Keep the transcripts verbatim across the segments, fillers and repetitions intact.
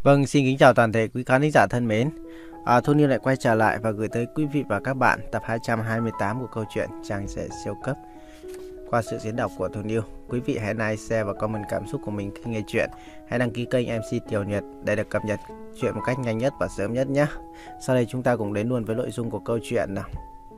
Vâng, xin kính chào toàn thể quý khán thính giả thân mến. À, Thu Niên lại quay trở lại và gửi tới quý vị và các bạn tập hai trăm hai mươi tám của câu chuyện Chàng Rể Siêu Cấp. Qua sự diễn đọc của Thu Niên, quý vị hãy like, share và comment cảm xúc của mình khi nghe chuyện. Hãy đăng ký kênh em xê Tiểu Nhật để được cập nhật chuyện một cách nhanh nhất và sớm nhất nhé. Sau đây chúng ta cùng đến luôn với nội dung của câu chuyện nào.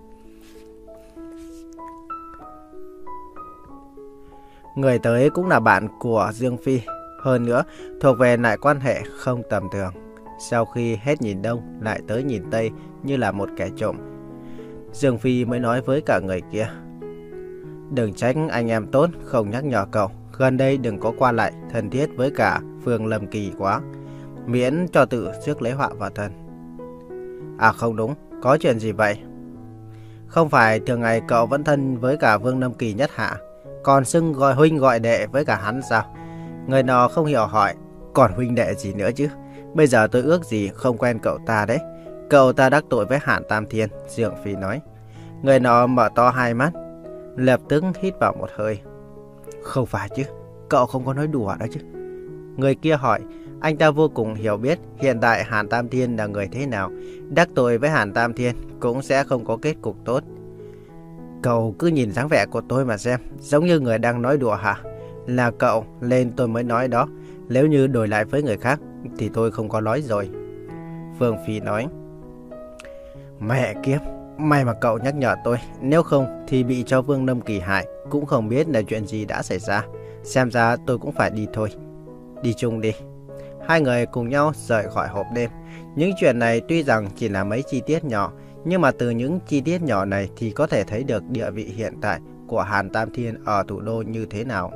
Người tới cũng là bạn của Dương Phi, hơn nữa thuộc về lại quan hệ không tầm thường. Sau khi hết nhìn đông lại tới nhìn tây như là một kẻ trộm, Dương Phi mới nói với cả người kia: Đừng trách anh em tốt không nhắc nhở cậu, gần đây đừng có qua lại thân thiết với cả Phương Lâm Kỳ quá, miễn cho tự trước lấy họa vào thân. À không đúng, có chuyện gì vậy? Không phải thường ngày cậu vẫn thân với cả Vương Lâm Kỳ nhất hạ, còn xưng gọi huynh gọi đệ với cả hắn sao? Người nọ không hiểu hỏi: Còn huynh đệ gì nữa chứ? Bây giờ tôi ước gì không quen cậu ta đấy. Cậu ta đắc tội với Hàn Tam Thiên, Dương Phi nói. Người nọ mở to hai mắt, lập tức hít vào một hơi. Không phải chứ, cậu không có nói đùa đó chứ? Người kia hỏi. Anh ta vô cùng hiểu biết hiện tại Hàn Tam Thiên là người thế nào. Đắc tội với Hàn Tam Thiên cũng sẽ không có kết cục tốt. Cậu cứ nhìn dáng vẻ của tôi mà xem, giống như người đang nói đùa hả? Là cậu lên tôi mới nói đó. Nếu như đổi lại với người khác thì tôi không có nói rồi. Phương Phi nói. Mẹ kiếp, may mà cậu nhắc nhở tôi, nếu không thì bị cho Vương Lâm Kỳ hại, cũng không biết là chuyện gì đã xảy ra. Xem ra tôi cũng phải đi thôi. Đi chung đi. Hai người cùng nhau rời khỏi hộp đêm. Những chuyện này tuy rằng chỉ là mấy chi tiết nhỏ, nhưng mà từ những chi tiết nhỏ này thì có thể thấy được địa vị hiện tại của Hàn Tam Thiên ở thủ đô như thế nào.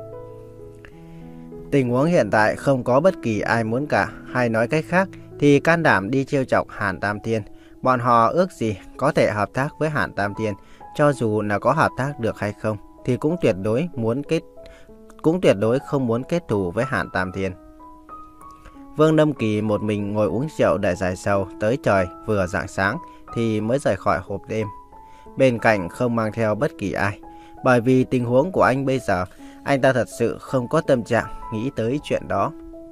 Tình huống hiện tại không có bất kỳ ai muốn cả, hay nói cách khác thì can đảm đi trêu chọc Hàn Tam Thiên. Bọn họ ước gì có thể hợp tác với Hàn Tam Thiên, cho dù là có hợp tác được hay không thì cũng tuyệt đối muốn kết cũng tuyệt đối không muốn kết thù với Hàn Tam Thiên. Vương Lâm Kỳ một mình ngồi uống rượu để giải sầu tới trời vừa rạng sáng thì mới rời khỏi hộp đêm. Bên cạnh không mang theo bất kỳ ai, bởi vì tình huống của anh bây giờ, anh ta thật sự không có tâm trạng nghĩ tới chuyện đó.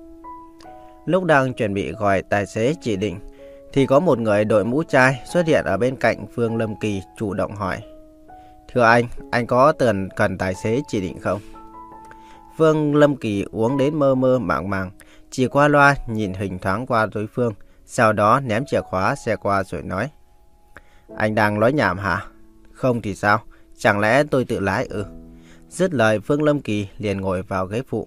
Lúc đang chuẩn bị gọi tài xế chỉ định thì có một người đội mũ trai xuất hiện ở bên cạnh Vương Lâm Kỳ, chủ động hỏi: Thưa anh, anh có cần cần tài xế chỉ định không? Vương Lâm Kỳ uống đến mơ mơ màng màng, chỉ qua loa nhìn hình thoáng qua đối phương, sau đó ném chìa khóa xe qua rồi nói: Anh đang nói nhảm hả? Không thì sao? Chẳng lẽ tôi tự lái ư? Dứt lời, Vương Lâm Kỳ liền ngồi vào ghế phụ.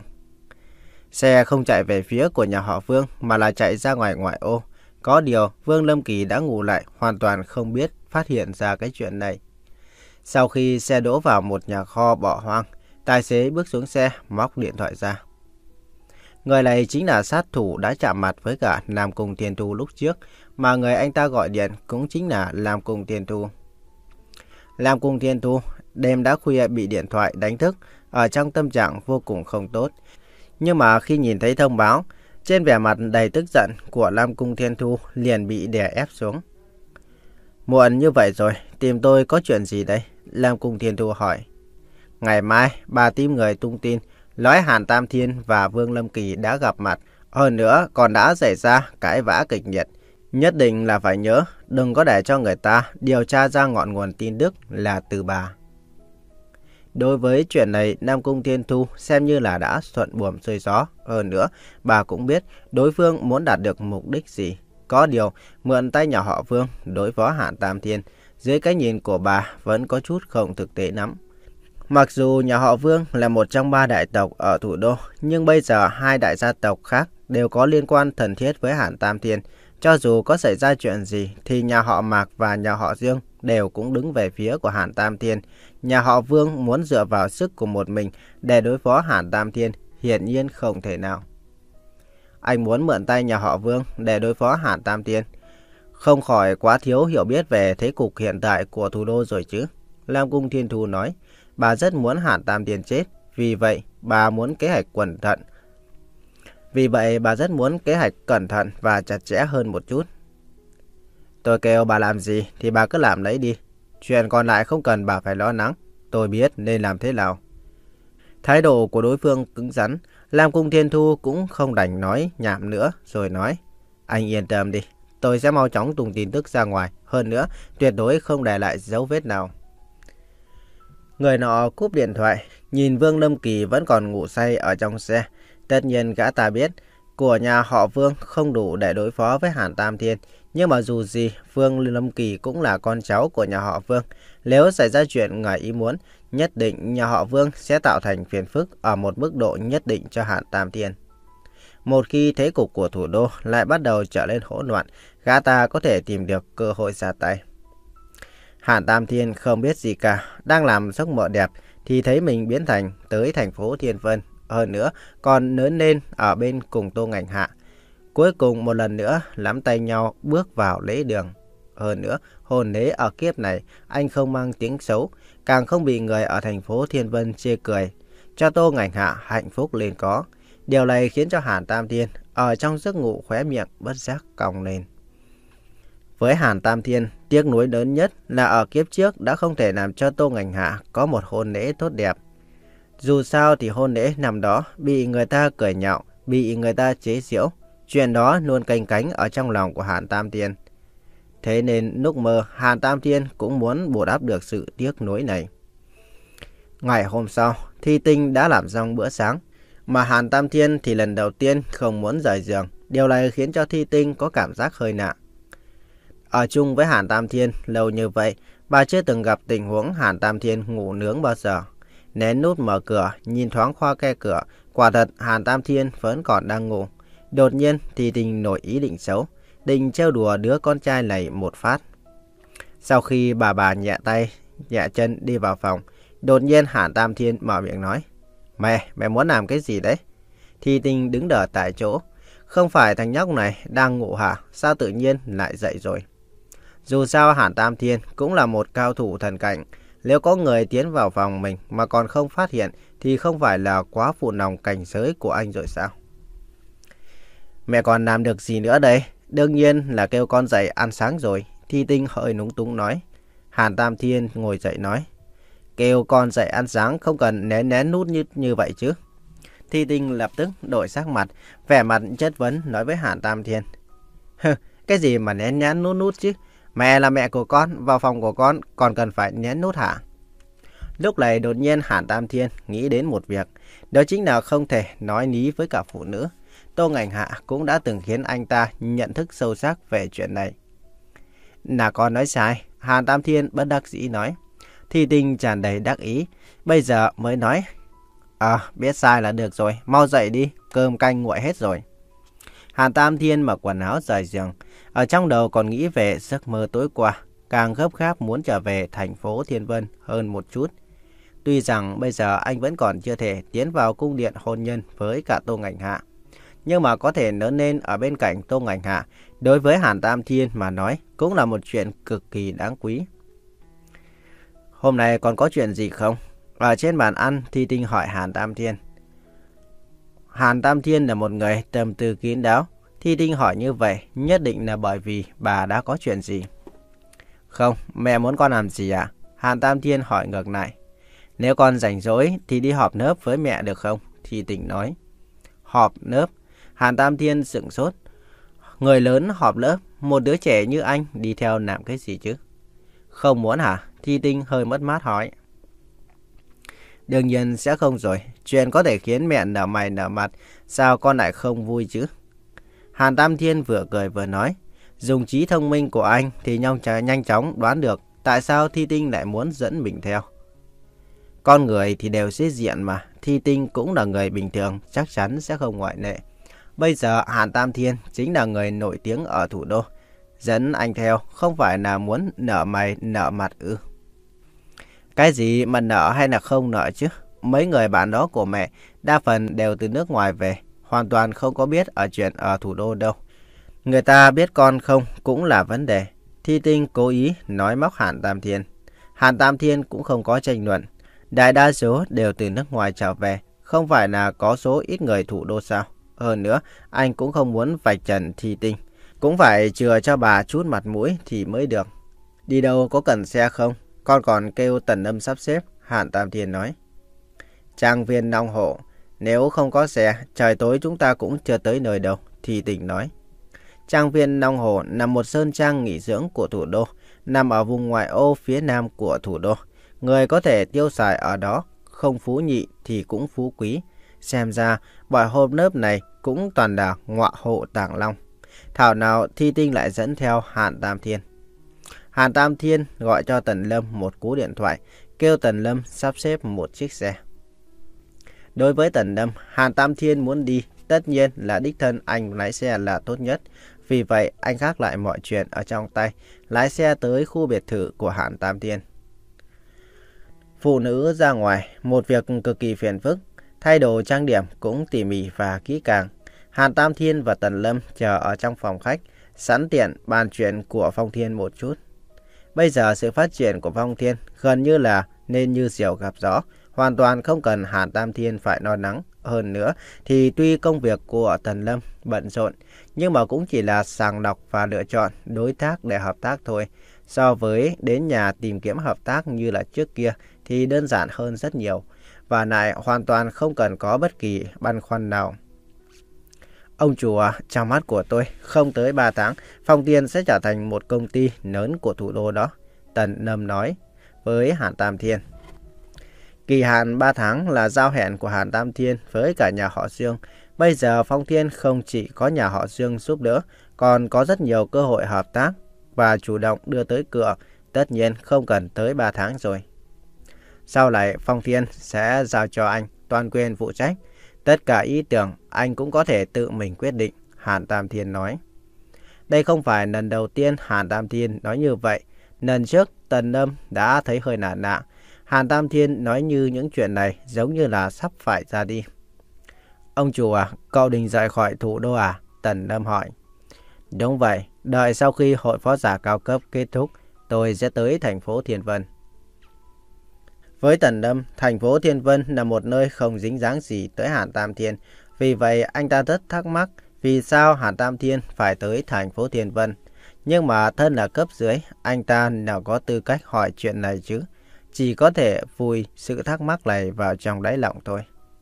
Xe không chạy về phía của nhà họ Vương mà là chạy ra ngoài ngoại ô. Có điều Vương Lâm Kỳ đã ngủ lại, hoàn toàn không biết phát hiện ra cái chuyện này. Sau khi xe đỗ vào một nhà kho bỏ hoang, tài xế bước xuống xe, móc điện thoại ra. Người này chính là sát thủ đã chạm mặt với cả Nam Cung Thiên Thu lúc trước, mà người anh ta gọi điện cũng chính là Nam Cung Thiên Thu. Nam Cung Thiên Thu đêm đã khuya bị điện thoại đánh thức, ở trong tâm trạng vô cùng không tốt. Nhưng mà khi nhìn thấy thông báo, trên vẻ mặt đầy tức giận của Nam Cung Thiên Thu liền bị đè ép xuống. Muộn như vậy rồi, tìm tôi có chuyện gì đây? Nam Cung Thiên Thu hỏi. Ngày mai, bà tìm người tung tin, nói Hàn Tam Thiên và Vương Lâm Kỳ đã gặp mặt, hơn nữa còn đã xảy ra cãi vã kịch liệt. Nhất định là phải nhớ, đừng có để cho người ta điều tra ra ngọn nguồn tin tức là từ bà. Đối với chuyện này, Nam Cung Thiên Thu xem như là đã thuận buồm xuôi gió. Hơn nữa, bà cũng biết đối phương muốn đạt được mục đích gì. Có điều, mượn tay nhà họ Vương đối phó Hàn Tam Thiên, dưới cái nhìn của bà vẫn có chút không thực tế lắm. Mặc dù nhà họ Vương là một trong ba đại tộc ở thủ đô, nhưng bây giờ hai đại gia tộc khác đều có liên quan thân thiết với Hàn Tam Thiên. Cho dù có xảy ra chuyện gì thì nhà họ Mạc và nhà họ Dương đều cũng đứng về phía của Hàn Tam Thiên. Nhà họ Vương muốn dựa vào sức của một mình để đối phó Hàn Tam Thiên hiển nhiên không thể nào. Anh muốn mượn tay nhà họ Vương để đối phó Hàn Tam Thiên, không khỏi quá thiếu hiểu biết về thế cục hiện tại của thủ đô rồi chứ? Nam Cung Thiên Thu nói. Bà rất muốn Hàn Tam Thiên chết, vì vậy bà muốn kế hoạch cẩn thận. Vì vậy bà rất muốn kế hoạch cẩn thận và chặt chẽ hơn một chút. Tôi kêu bà làm gì thì bà cứ làm lấy đi. Chuyện còn lại không cần bà phải lo lắng. Tôi biết nên làm thế nào. Thái độ của đối phương cứng rắn, Lam Cung Thiên Thu cũng không đành nói nhảm nữa rồi nói. Anh yên tâm đi, tôi sẽ mau chóng tung tin tức ra ngoài. Hơn nữa, tuyệt đối không để lại dấu vết nào. Người nọ cúp điện thoại, nhìn Vương Lâm Kỳ vẫn còn ngủ say ở trong xe. Tất nhiên gã ta biết, của nhà họ Vương không đủ để đối phó với Hàn Tam Thiên. Nhưng mà dù gì, Vương Lâm Kỳ cũng là con cháu của nhà họ Vương. Nếu xảy ra chuyện ngoài ý muốn, nhất định nhà họ Vương sẽ tạo thành phiền phức ở một mức độ nhất định cho Hàn Tam Thiên. Một khi thế cục của thủ đô lại bắt đầu trở lên hỗn loạn, gã ta có thể tìm được cơ hội ra tay. Hàn Tam Thiên không biết gì cả, đang làm giấc mơ đẹp thì thấy mình biến thành tới thành phố Thiên Vân. Hơn nữa còn lớn lên ở bên cùng Tô Ngạnh Hạ. Cuối cùng một lần nữa nắm tay nhau bước vào lễ đường. Hơn nữa hôn lễ ở kiếp này anh không mang tiếng xấu, càng không bị người ở thành phố Thiên Vân chê cười, cho Tô Ngạnh Hạ hạnh phúc lên có. Điều này khiến cho Hàn Tam Thiên ở trong giấc ngủ khóe miệng bất giác cong lên. Với Hàn Tam Thiên, tiếc nuối lớn nhất là ở kiếp trước đã không thể làm cho Tô Ngạnh Hạ có một hôn lễ tốt đẹp. Dù sao thì hôn lễ năm đó bị người ta cười nhạo, bị người ta chế giễu. Chuyện đó luôn canh cánh ở trong lòng của Hàn Tam Thiên. Thế nên lúc mơ, Hàn Tam Thiên cũng muốn bù đắp được sự tiếc nuối này. Ngày hôm sau, Thi Tinh đã làm xong bữa sáng, mà Hàn Tam Thiên thì lần đầu tiên không muốn rời giường. Điều này khiến cho Thi Tinh có cảm giác hơi nặng. Ở chung với Hàn Tam Thiên lâu như vậy, bà chưa từng gặp tình huống Hàn Tam Thiên ngủ nướng bao giờ. Nén nút mở cửa, nhìn thoáng qua khe cửa, quả thật Hàn Tam Thiên vẫn còn đang ngủ. Đột nhiên Thi Tinh nổi ý định xấu, định trêu đùa đứa con trai này một phát. Sau khi bà bà nhẹ tay, nhẹ chân đi vào phòng, đột nhiên Hàn Tam Thiên mở miệng nói. Mẹ, mẹ muốn làm cái gì đấy? Thi Tinh đứng đờ tại chỗ. Không phải thằng nhóc này đang ngủ hả? Sao tự nhiên lại dậy rồi? Dù sao Hàn Tam Thiên cũng là một cao thủ thần cảnh. Nếu có người tiến vào phòng mình mà còn không phát hiện thì không phải là quá phụ lòng cảnh giới của anh rồi sao? Mẹ còn làm được gì nữa đây? Đương nhiên là kêu con dậy ăn sáng rồi. Thi Tinh hơi núng túng nói. Hàn Tam Thiên ngồi dậy nói. Kêu con dậy ăn sáng không cần nén nén nút như, như vậy chứ. Thi Tinh lập tức đổi sắc mặt, vẻ mặt chất vấn nói với Hàn Tam Thiên. Cái gì mà nén nhán nút nút chứ? Mẹ là mẹ của con, vào phòng của con còn cần phải nén nút hả? Lúc này đột nhiên Hàn Tam Thiên nghĩ đến một việc, đó chính là không thể nói lý với cả phụ nữ. Tô Ngạnh Hạ cũng đã từng khiến anh ta nhận thức sâu sắc về chuyện này. Là con nói sai, Hàn Tam Thiên bất đắc dĩ nói. Thi Tinh tràn đầy đắc ý, bây giờ mới nói. À, biết sai là được rồi, mau dậy đi, cơm canh nguội hết rồi. Hàn Tam Thiên mặc quần áo rời giường, ở trong đầu còn nghĩ về giấc mơ tối qua, càng gấp gáp muốn trở về thành phố Thiên Vân hơn một chút. Tuy rằng bây giờ anh vẫn còn chưa thể tiến vào cung điện hôn nhân với cả Tô Ngạnh Hạ, nhưng mà có thể lớn lên ở bên cạnh Tô Ngạnh Hạ, đối với Hàn Tam Thiên mà nói cũng là một chuyện cực kỳ đáng quý. Hôm nay còn có chuyện gì không? Ở trên bàn ăn, Thi Tinh hỏi Hàn Tam Thiên. Hàn Tam Thiên là một người tâm tư kín đáo. Thi Tinh hỏi như vậy nhất định là bởi vì bà đã có chuyện gì. Không, mẹ muốn con làm gì à? Hàn Tam Thiên hỏi ngược lại. Nếu con rảnh rỗi thì đi họp lớp với mẹ được không? Thi Tinh nói. Họp lớp? Hàn Tam Thiên sửng sốt. Người lớn họp lớp, một đứa trẻ như anh đi theo làm cái gì chứ? Không muốn hả? Thi Tinh hơi mất mát hỏi. Đương nhiên sẽ không rồi. Chuyện có thể khiến mẹ nở mày nở mặt, sao con lại không vui chứ? Hàn Tam Thiên vừa cười vừa nói. Dùng trí thông minh của anh thì nhanh chóng đoán được tại sao Thi Tinh lại muốn dẫn mình theo. Con người thì đều sĩ diện mà. Thi Tinh cũng là người bình thường, chắc chắn sẽ không ngoại lệ. Bây giờ Hàn Tam Thiên chính là người nổi tiếng ở thủ đô. Dẫn anh theo không phải là muốn nở mày nở mặt ư? Cái gì mà nợ hay là không nợ chứ? Mấy người bạn đó của mẹ đa phần đều từ nước ngoài về, hoàn toàn không có biết ở chuyện ở thủ đô đâu. Người ta biết con không cũng là vấn đề. Thi Tinh cố ý nói móc Hàn Tam Thiên. Hàn Tam Thiên cũng không có tranh luận. Đại đa số đều từ nước ngoài trở về, không phải là có số ít người thủ đô sao? Hơn nữa, anh cũng không muốn vạch trần Thi Tinh, cũng phải chừa cho bà chút mặt mũi thì mới được. Đi đâu có cần xe không? Con còn kêu Tần Âm sắp xếp, Hàn Tam Thiên nói. Trang viên Long Hộ, Nếu không có xe, trời tối chúng ta cũng chưa tới nơi đâu, Thi Tình nói. Trang viên Long Hồ nằm một sơn trang nghỉ dưỡng của thủ đô, nằm ở vùng ngoại ô phía nam của thủ đô. Người có thể tiêu xài ở đó, không phú nhị thì cũng phú quý. Xem ra, bọn hôm nớp này cũng toàn là ngọa hộ Tàng Long. Thảo nào Thi Tinh lại dẫn theo Hàn Tam Thiên. Hàn Tam Thiên gọi cho Tần Lâm một cú điện thoại, kêu Tần Lâm sắp xếp một chiếc xe. Đối với Tần Lâm, Hàn Tam Thiên muốn đi, tất nhiên là đích thân anh lái xe là tốt nhất. Vì vậy, anh gác lại mọi chuyện ở trong tay, lái xe tới khu biệt thự của Hàn Tam Thiên. Phụ nữ ra ngoài, một việc cực kỳ phiền phức, thay đồ trang điểm cũng tỉ mỉ và kỹ càng. Hàn Tam Thiên và Tần Lâm chờ ở trong phòng khách, sẵn tiện bàn chuyện của Phong Thiên một chút. Bây giờ sự phát triển của Phong Thiên gần như là nên như diều gặp gió, hoàn toàn không cần Hàn Tam Thiên phải lo lắng. Hơn nữa thì tuy công việc của Tần Lâm bận rộn, nhưng mà cũng chỉ là sàng lọc và lựa chọn đối tác để hợp tác thôi. So với đến nhà tìm kiếm hợp tác như là trước kia thì đơn giản hơn rất nhiều, và lại hoàn toàn không cần có bất kỳ băn khoăn nào. Ông chủ à, trong mắt của tôi, không tới ba tháng, Phong Thiên sẽ trở thành một công ty lớn của thủ đô đó, Tần Lâm nói với Hàn Tam Thiên. Kỳ hạn ba tháng là giao hẹn của Hàn Tam Thiên với cả nhà họ Dương. Bây giờ Phong Thiên không chỉ có nhà họ Dương giúp đỡ, còn có rất nhiều cơ hội hợp tác và chủ động đưa tới cửa, tất nhiên không cần tới ba tháng rồi. Sau này Phong Thiên sẽ giao cho anh toàn quyền phụ trách. Tất cả ý tưởng anh cũng có thể tự mình quyết định, Hàn Tam Thiên nói. Đây không phải lần đầu tiên Hàn Tam Thiên nói như vậy. Lần trước Tần Lâm đã thấy hơi nản nạ. Hàn Tam Thiên nói như những chuyện này giống như là sắp phải ra đi. Ông chủ à, cậu định rời khỏi thủ đô à? Tần Lâm hỏi. Đúng vậy, đợi sau khi hội phó giả cao cấp kết thúc, tôi sẽ tới thành phố Thiên Vân. Với Tần Lâm, thành phố Thiên Vân là một nơi không dính dáng gì tới Hàn Tam Thiên. Vì vậy anh ta rất thắc mắc vì sao Hàn Tam Thiên phải tới thành phố Thiên Vân. Nhưng mà thân là cấp dưới, anh ta nào có tư cách hỏi chuyện này chứ. Chỉ có thể vùi sự thắc mắc này vào trong đáy lòng thôi.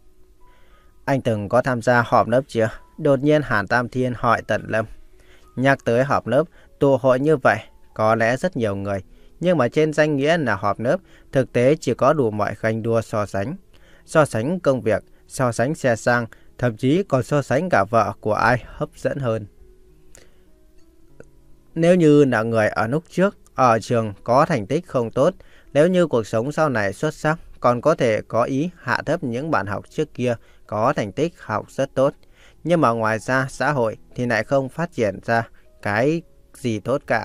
Anh từng có tham gia họp lớp chưa? Đột nhiên Hàn Tam Thiên hỏi Tần Lâm. Nhắc tới họp lớp, tụ hội như vậy, có lẽ rất nhiều người. Nhưng mà trên danh nghĩa là họp lớp, thực tế chỉ có đủ mọi ganh đua so sánh. So sánh công việc, so sánh xe sang, thậm chí còn so sánh cả vợ của ai hấp dẫn hơn. Nếu như là người ở lúc trước, ở trường có thành tích không tốt, nếu như cuộc sống sau này xuất sắc, còn có thể có ý hạ thấp những bạn học trước kia có thành tích học rất tốt. Nhưng mà ngoài ra xã hội thì lại không phát triển ra cái gì tốt cả.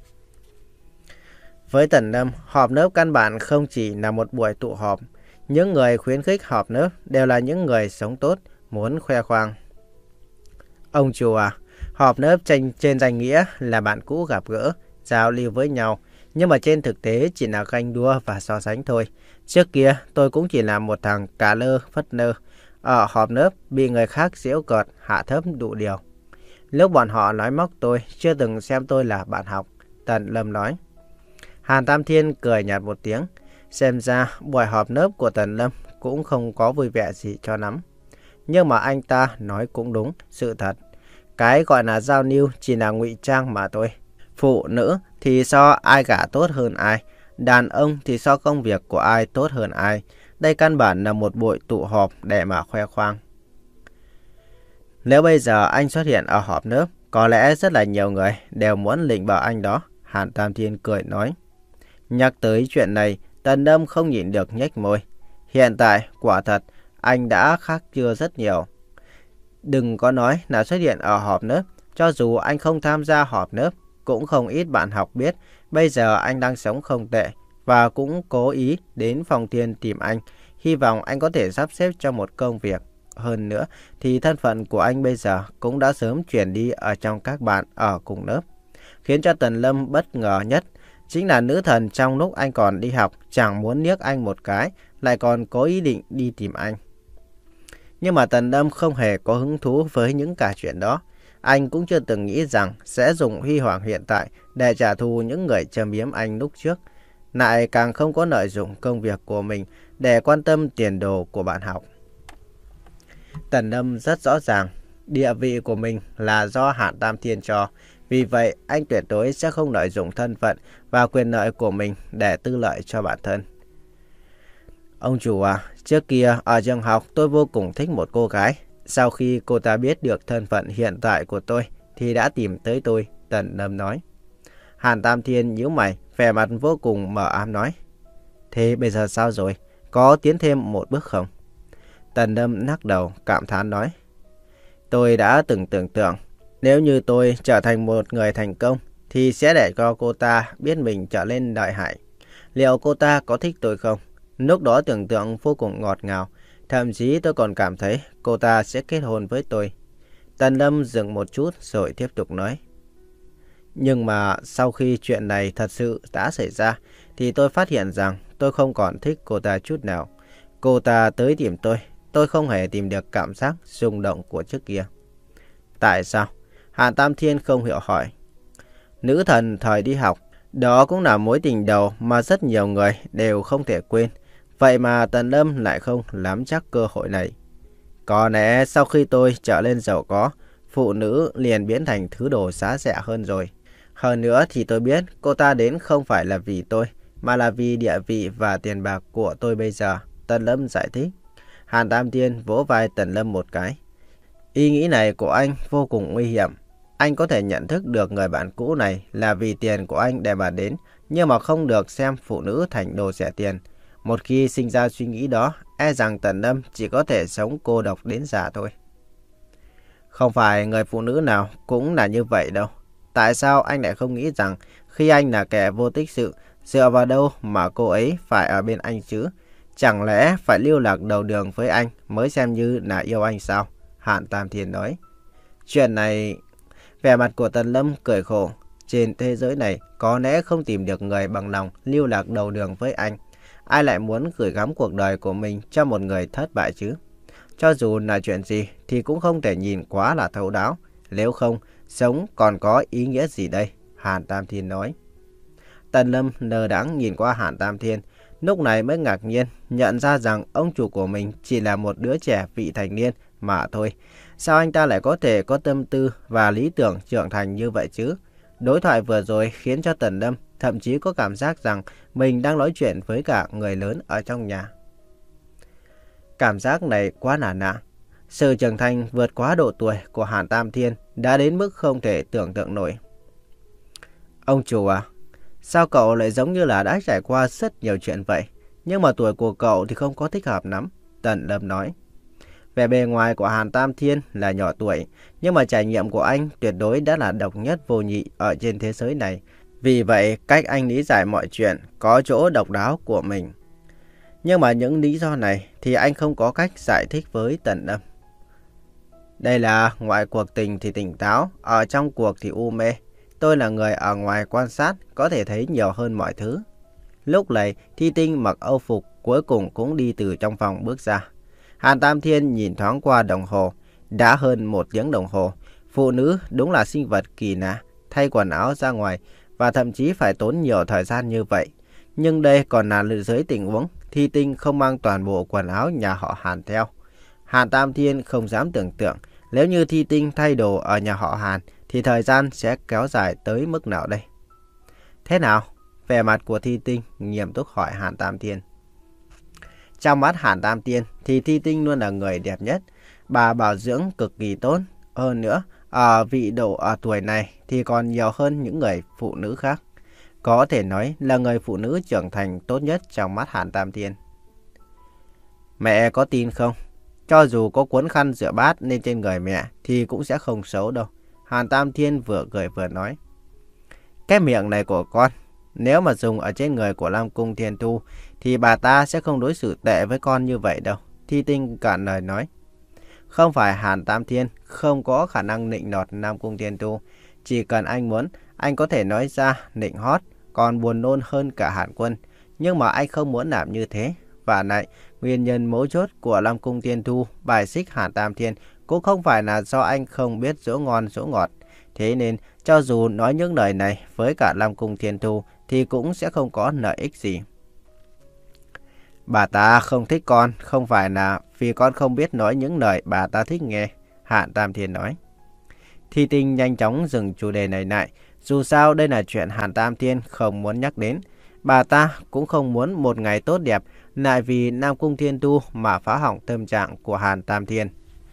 Với Tần Lâm, họp lớp căn bản không chỉ là một buổi tụ họp. Những người khuyến khích họp lớp đều là những người sống tốt, muốn khoe khoang. Ông chủ à, họp lớp trên, trên danh nghĩa là bạn cũ gặp gỡ, giao lưu với nhau. Nhưng mà trên thực tế chỉ là ganh đua và so sánh thôi. Trước kia tôi cũng chỉ là một thằng cà lơ phất lơ. Ở họp lớp bị người khác giễu cợt, hạ thấp đủ điều. Lúc bọn họ nói móc tôi, chưa từng xem tôi là bạn học, Tần Lâm nói. Hàn Tam Thiên cười nhạt một tiếng. Xem ra buổi họp lớp của Tần Lâm cũng không có vui vẻ gì cho lắm. Nhưng mà anh ta nói cũng đúng, sự thật. Cái gọi là giao lưu chỉ là ngụy trang mà thôi. Phụ nữ thì so ai gả tốt hơn ai. Đàn ông thì so công việc của ai tốt hơn ai. Đây căn bản là một buổi tụ họp để mà khoe khoang. Nếu bây giờ anh xuất hiện ở họp lớp, có lẽ rất là nhiều người đều muốn lĩnh bảo anh đó, Hàn Tam Thiên cười nói. Nhắc tới chuyện này, Tần Lâm không nhịn được nhếch môi. Hiện tại, quả thật, anh đã khác chưa rất nhiều. Đừng có nói là xuất hiện ở họp lớp, cho dù anh không tham gia họp lớp, cũng không ít bạn học biết. Bây giờ anh đang sống không tệ, và cũng cố ý đến Phong Thiên tìm anh. Hy vọng anh có thể sắp xếp cho một công việc. Hơn nữa, thì thân phận của anh bây giờ cũng đã sớm chuyển đi ở trong các bạn ở cùng lớp. Khiến cho Tần Lâm bất ngờ nhất chính là nữ thần trong lúc anh còn đi học chẳng muốn liếc anh một cái, lại còn có ý định đi tìm anh. Nhưng mà Tần Lâm không hề có hứng thú với những cả chuyện đó. Anh cũng chưa từng nghĩ rằng sẽ dùng huy hoàng hiện tại để trả thù những người châm biếm anh lúc trước. Lại càng không có lợi dụng công việc của mình để quan tâm tiền đồ của bạn học. Tần Lâm rất rõ ràng, địa vị của mình là do Hàn Tam Thiên cho. Vì vậy, anh tuyệt đối sẽ không lợi dụng thân phận và quyền lợi của mình để tư lợi cho bản thân. Ông chủ à, trước kia ở trường học tôi vô cùng thích một cô gái. Sau khi cô ta biết được thân phận hiện tại của tôi thì đã tìm tới tôi, Tần Lâm nói. Hàn Tam Thiên nhíu mày, vẻ mặt vô cùng mờ ám nói. Thế bây giờ sao rồi? Có tiến thêm một bước không? Tần Lâm lắc đầu, cảm thán nói. Tôi đã từng tưởng tượng, nếu như tôi trở thành một người thành công, thì sẽ để cho cô ta biết mình trở lên lợi hại. Liệu cô ta có thích tôi không? Lúc đó tưởng tượng vô cùng ngọt ngào, thậm chí tôi còn cảm thấy cô ta sẽ kết hôn với tôi. Tần Lâm dừng một chút rồi tiếp tục nói. Nhưng mà sau khi chuyện này thật sự đã xảy ra, thì tôi phát hiện rằng tôi không còn thích cô ta chút nào. Cô ta tới tìm tôi, tôi không hề tìm được cảm giác rung động của trước kia. Tại sao? Hàn Tam Thiên không hiểu hỏi. Nữ thần thời đi học, đó cũng là mối tình đầu mà rất nhiều người đều không thể quên. Vậy mà Tần Lâm lại không nắm chắc cơ hội này. Có lẽ sau khi tôi trở lên giàu có, phụ nữ liền biến thành thứ đồ giá rẻ hơn rồi. Hơn nữa thì tôi biết cô ta đến không phải là vì tôi, mà là vì địa vị và tiền bạc của tôi bây giờ, Tần Lâm giải thích. Hàn Tam Thiên vỗ vai Tần Lâm một cái. Ý nghĩ này của anh vô cùng nguy hiểm. Anh có thể nhận thức được người bạn cũ này là vì tiền của anh để mà đến, nhưng mà không được xem phụ nữ thành đồ rẻ tiền. Một khi sinh ra suy nghĩ đó, e rằng Tần Lâm chỉ có thể sống cô độc đến già thôi. Không phải người phụ nữ nào cũng là như vậy đâu. Tại sao anh lại không nghĩ rằng khi anh là kẻ vô tích sự, dựa vào đâu mà cô ấy phải ở bên anh chứ? Chẳng lẽ phải lưu lạc đầu đường với anh mới xem như là yêu anh sao? Hàn Tam Thiên nói. Chuyện này... Vẻ mặt của Tần Lâm cười khổ. Trên thế giới này có lẽ không tìm được người bằng lòng lưu lạc đầu đường với anh. Ai lại muốn gửi gắm cuộc đời của mình cho một người thất bại chứ? Cho dù là chuyện gì thì cũng không thể nhìn quá là thấu đáo. Nếu không, sống còn có ý nghĩa gì đây? Hàn Tam Thiên nói. Tần Lâm lơ đãng nhìn qua Hàn Tam Thiên, lúc này mới ngạc nhiên nhận ra rằng ông chủ của mình chỉ là một đứa trẻ vị thành niên mà thôi. Sao anh ta lại có thể có tâm tư và lý tưởng trưởng thành như vậy chứ? Đối thoại vừa rồi khiến cho Tần Lâm thậm chí có cảm giác rằng mình đang nói chuyện với cả người lớn ở trong nhà. Cảm giác này quá nản nạ. Sự trưởng thành vượt quá độ tuổi của Hàn Tam Thiên đã đến mức không thể tưởng tượng nổi. Ông chủ à, sao cậu lại giống như là đã trải qua rất nhiều chuyện vậy? Nhưng mà tuổi của cậu thì không có thích hợp lắm, Tần Lâm nói. Vẻ bề ngoài của Hàn Tam Thiên là nhỏ tuổi, nhưng mà trải nghiệm của anh tuyệt đối đã là độc nhất vô nhị ở trên thế giới này. Vì vậy, cách anh lý giải mọi chuyện có chỗ độc đáo của mình. Nhưng mà những lý do này thì anh không có cách giải thích với Tần Lâm. Đây là ngoài cuộc tình thì tỉnh táo, ở trong cuộc thì u mê. Tôi là người ở ngoài quan sát, có thể thấy nhiều hơn mọi thứ. Lúc này, Thi Tinh mặc âu phục cuối cùng cũng đi từ trong phòng bước ra. Hàn Tam Thiên nhìn thoáng qua đồng hồ, đã hơn một tiếng đồng hồ. Phụ nữ đúng là sinh vật kỳ lạ, thay quần áo ra ngoài và thậm chí phải tốn nhiều thời gian như vậy. Nhưng đây còn là dưới tình huống Thi Tinh không mang toàn bộ quần áo nhà họ Hàn theo. Hàn Tam Thiên không dám tưởng tượng nếu như Thi Tinh thay đồ ở nhà họ Hàn thì thời gian sẽ kéo dài tới mức nào đây. Thế nào? Vẻ mặt của Thi Tinh nghiêm túc hỏi Hàn Tam Thiên. Trong mắt Hàn Tam Thiên thì Thi Tinh luôn là người đẹp nhất. Bà bảo dưỡng cực kỳ tốt. Hơn nữa, ở vị độ ở tuổi này thì còn nhiều hơn những người phụ nữ khác. Có thể nói là người phụ nữ trưởng thành tốt nhất trong mắt Hàn Tam Thiên. Mẹ có tin không? Cho dù có cuốn khăn rửa bát lên trên người mẹ thì cũng sẽ không xấu đâu. Hàn Tam Thiên vừa cười vừa nói. Cái miệng này của con, nếu mà dùng ở trên người của Lam Cung Thiên Thu thì bà ta sẽ không đối xử tệ với con như vậy đâu. Thi Tinh cạn lời nói. Không phải Hàn Tam Thiên không có khả năng nịnh nọt Lam Cung Thiên Thu. Chỉ cần anh muốn, anh có thể nói ra nịnh hót, còn buồn nôn hơn cả Hàn Quân. Nhưng mà anh không muốn làm như thế. Và lại, nguyên nhân mấu chốt của Lam Cung Thiên Thu bài xích Hàn Tam Thiên cũng không phải là do anh không biết dỗ ngon dỗ ngọt. Thế nên, cho dù nói những lời này với cả Lam Cung Thiên Thu thì cũng sẽ không có lợi ích gì. Bà ta không thích con, không phải là vì con không biết nói những lời bà ta thích nghe, Hàn Tam Thiên nói. Thi Tinh nhanh chóng dừng chủ đề này lại, dù sao đây là chuyện Hàn Tam Thiên không muốn nhắc đến. Bà ta cũng không muốn một ngày tốt đẹp lại vì Nam Cung Thiên Tu mà phá hỏng tâm trạng của Hàn Tam Thiên.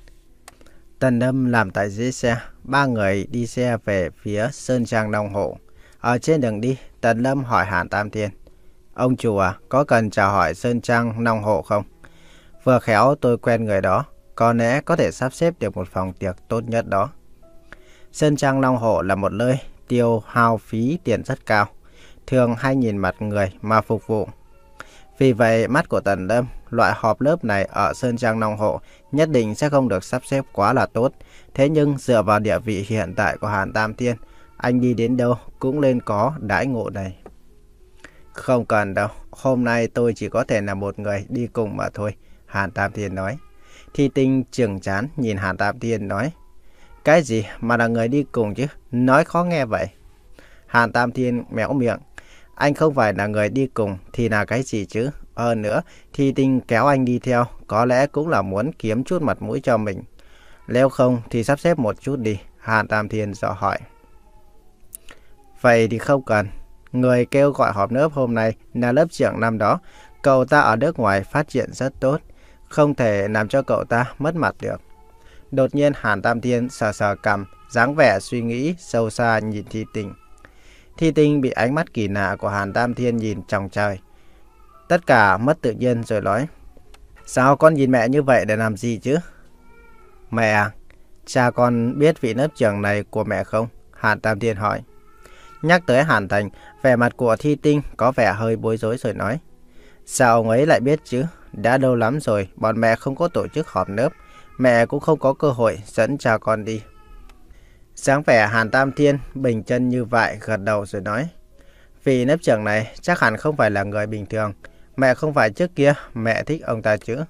Tần Lâm làm tài xế xe, ba người đi xe về phía Sơn Trang Long Hộ. Ở trên đường đi, Tần Lâm hỏi Hàn Tam Thiên: Ông chủ à, có cần chào hỏi Sơn Trang Long Hộ không? Vừa khéo tôi quen người đó, có lẽ có thể sắp xếp được một phòng tiệc tốt nhất đó. Sơn Trang Long Hộ là một nơi tiêu hao phí tiền rất cao, thường hay nhìn mặt người mà phục vụ. Vì vậy, mắt của Tần Lâm, loại họp lớp này ở Sơn Trang Long Hộ nhất định sẽ không được sắp xếp quá là tốt. Thế nhưng dựa vào địa vị hiện tại của Hàn Tam Thiên, anh đi đến đâu cũng nên có đãi ngộ này. Không cần đâu, hôm nay tôi chỉ có thể là một người đi cùng mà thôi, Hàn Tam Thiên nói. Thi Tinh chừng chán nhìn Hàn Tam Thiên nói: Cái gì mà là người đi cùng chứ, nói khó nghe vậy. Hàn Tam Thiên méo miệng: Anh không phải là người đi cùng thì là cái gì chứ? Hơn nữa, Thi Tinh kéo anh đi theo có lẽ cũng là muốn kiếm chút mặt mũi cho mình. Nếu không thì sắp xếp một chút đi, Hàn Tam Thiên dò hỏi. Vậy thì không cần. Người kêu gọi họp lớp hôm nay là lớp trưởng năm đó. Cậu ta ở nước ngoài phát triển rất tốt, không thể làm cho cậu ta mất mặt được. Đột nhiên Hàn Tam Thiên sờ sờ cằm, dáng vẻ suy nghĩ sâu xa nhìn Thi Tinh. Thi Tinh bị ánh mắt kỳ lạ của Hàn Tam Thiên nhìn chòng trời. Tất cả mất tự nhiên rồi nói: Sao con nhìn mẹ như vậy để làm gì chứ? Mẹ à, cha con biết vị lớp trưởng này của mẹ không? Hàn Tam Thiên hỏi. Nhắc tới Hàn Thành, vẻ mặt của Thi Tinh có vẻ hơi bối rối rồi nói: Sao ông ấy lại biết chứ? Đã lâu lắm rồi, bọn mẹ không có tổ chức họp lớp. Mẹ cũng không có cơ hội dẫn cha con đi. Sáng vẻ Hàn Tam Thiên bình chân như vậy, gật đầu rồi nói: Vì lớp trưởng này chắc hẳn không phải là người bình thường. Mẹ không phải trước kia mẹ thích ông ta chứ?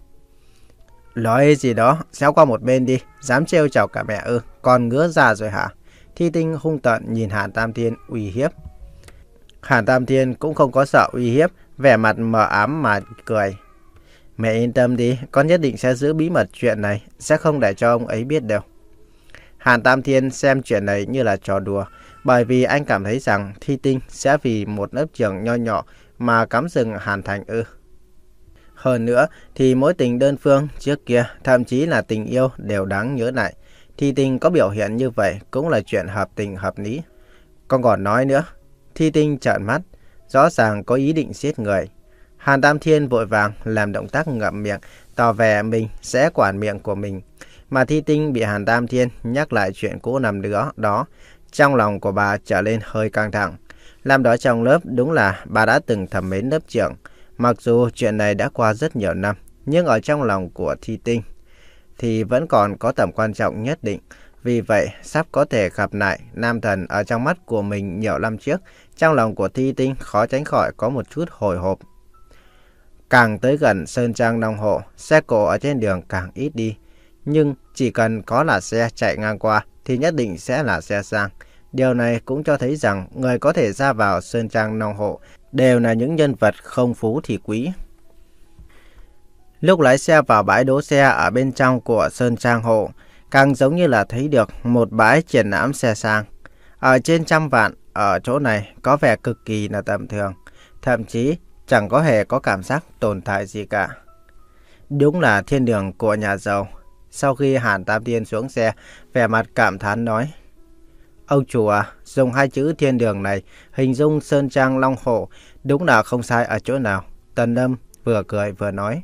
Nói gì đó, xéo qua một bên đi. Dám trêu chọc cả mẹ ư? Con ngứa già rồi hả? Thi Tinh hung tợn nhìn Hàn Tam Thiên uy hiếp. Hàn Tam Thiên cũng không có sợ uy hiếp, vẻ mặt mờ ám mà cười. Mẹ yên tâm đi, con nhất định sẽ giữ bí mật chuyện này, sẽ không để cho ông ấy biết đâu. Hàn Tam Thiên xem chuyện này như là trò đùa, bởi vì anh cảm thấy rằng Thi Tinh sẽ vì một lớp trưởng nho nhỏ mà cắm sừng Hàn Thành ư. Hơn nữa thì mối tình đơn phương trước kia, thậm chí là tình yêu đều đáng nhớ lại. Thi Tinh có biểu hiện như vậy cũng là chuyện hợp tình hợp lý. Con còn nói nữa. Thi Tinh trợn mắt, rõ ràng có ý định giết người. Hàn Tam Thiên vội vàng làm động tác ngậm miệng, tỏ vẻ mình sẽ quản miệng của mình. Mà Thi Tinh bị Hàn Tam Thiên nhắc lại chuyện cũ năm đó, đó, trong lòng của bà trở lên hơi căng thẳng. Năm đó trong lớp đúng là bà đã từng thầm mến lớp trưởng. Mặc dù chuyện này đã qua rất nhiều năm, nhưng ở trong lòng của Thi Tinh thì vẫn còn có tầm quan trọng nhất định. Vì vậy, sắp có thể gặp lại nam thần ở trong mắt của mình nhiều năm trước, trong lòng của Thi Tinh khó tránh khỏi có một chút hồi hộp. Càng tới gần Sơn Trang Long Hộ, xe cộ ở trên đường càng ít đi. Nhưng chỉ cần có là xe chạy ngang qua thì nhất định sẽ là xe sang. Điều này cũng cho thấy rằng người có thể ra vào Sơn Trang Long Hộ đều là những nhân vật không phú thì quý. Lúc lái xe vào bãi đỗ xe ở bên trong của Sơn Trang Hộ, càng giống như là thấy được một bãi triển lãm xe sang. Ở trên trăm vạn, ở chỗ này có vẻ cực kỳ là tầm thường, thậm chí chẳng có hề có cảm giác tồn tại gì cả. Đúng là thiên đường của nhà giàu. Sau khi Hàn Tam Thiên xuống xe, vẻ mặt cảm thán nói: Ông chủ à, dùng hai chữ thiên đường này hình dung Sơn Trang Long Hộ đúng là không sai ở chỗ nào. Tần Lâm vừa cười vừa nói.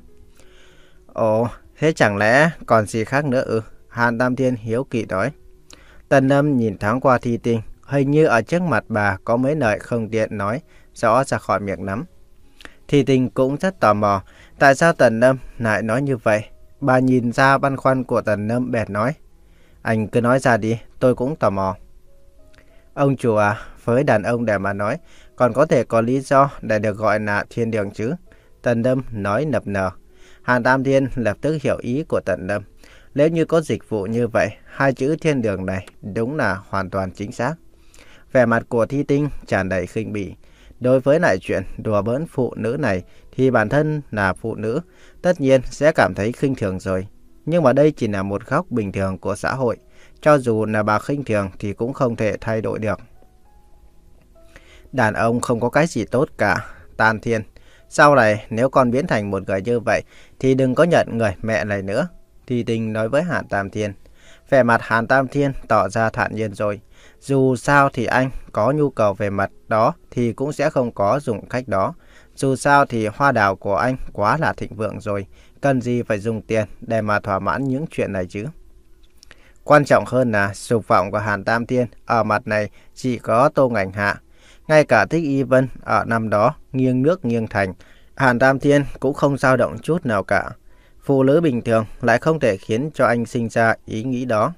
Ồ, thế chẳng lẽ còn gì khác nữa ư? Hàn Tam Thiên hiếu kỳ nói. Tần Lâm nhìn thoáng qua Thi Tinh, hình như ở trước mặt bà có mấy lời không tiện nói rõ ra khỏi miệng lắm. Thi Tinh cũng rất tò mò, tại sao Tần Lâm lại nói như vậy? Bà nhìn ra băn khoăn của Tần Lâm bèn nói: Anh cứ nói ra đi, tôi cũng tò mò. Ông chủ à, với đàn ông để mà nói, còn có thể có lý do để được gọi là thiên đường chứ? Tần Lâm nói nập nờ. Hàn Tam Thiên lập tức hiểu ý của Tần Lâm. Nếu như có dịch vụ như vậy, hai chữ thiên đường này đúng là hoàn toàn chính xác. Vẻ mặt của Thi Tinh tràn đầy khinh bỉ. Đối với lại chuyện đùa bỡn phụ nữ này thì bản thân là phụ nữ, tất nhiên sẽ cảm thấy khinh thường rồi. Nhưng mà đây chỉ là một góc bình thường của xã hội. Cho dù là bà khinh thường thì cũng không thể thay đổi được. Đàn ông không có cái gì tốt cả, Tam Thiên. Sau này nếu con biến thành một người như vậy thì đừng có nhận người mẹ này nữa. Thi Tinh nói với Hàn Tam Thiên. Vẻ mặt Hàn Tam Thiên tỏ ra thản nhiên rồi. Dù sao thì anh có nhu cầu về mặt đó thì cũng sẽ không có dùng cách đó. Dù sao thì hoa đào của anh quá là thịnh vượng rồi. Cần gì phải dùng tiền để mà thỏa mãn những chuyện này chứ. Quan trọng hơn là dục vọng của Hàn Tam Thiên ở mặt này chỉ có Tô Ngạnh Hạ. Ngay cả Thích Y Vân ở năm đó nghiêng nước nghiêng thành, Hàn Tam Thiên cũng không dao động chút nào cả. Phụ nữ bình thường lại không thể khiến cho anh sinh ra ý nghĩ đó.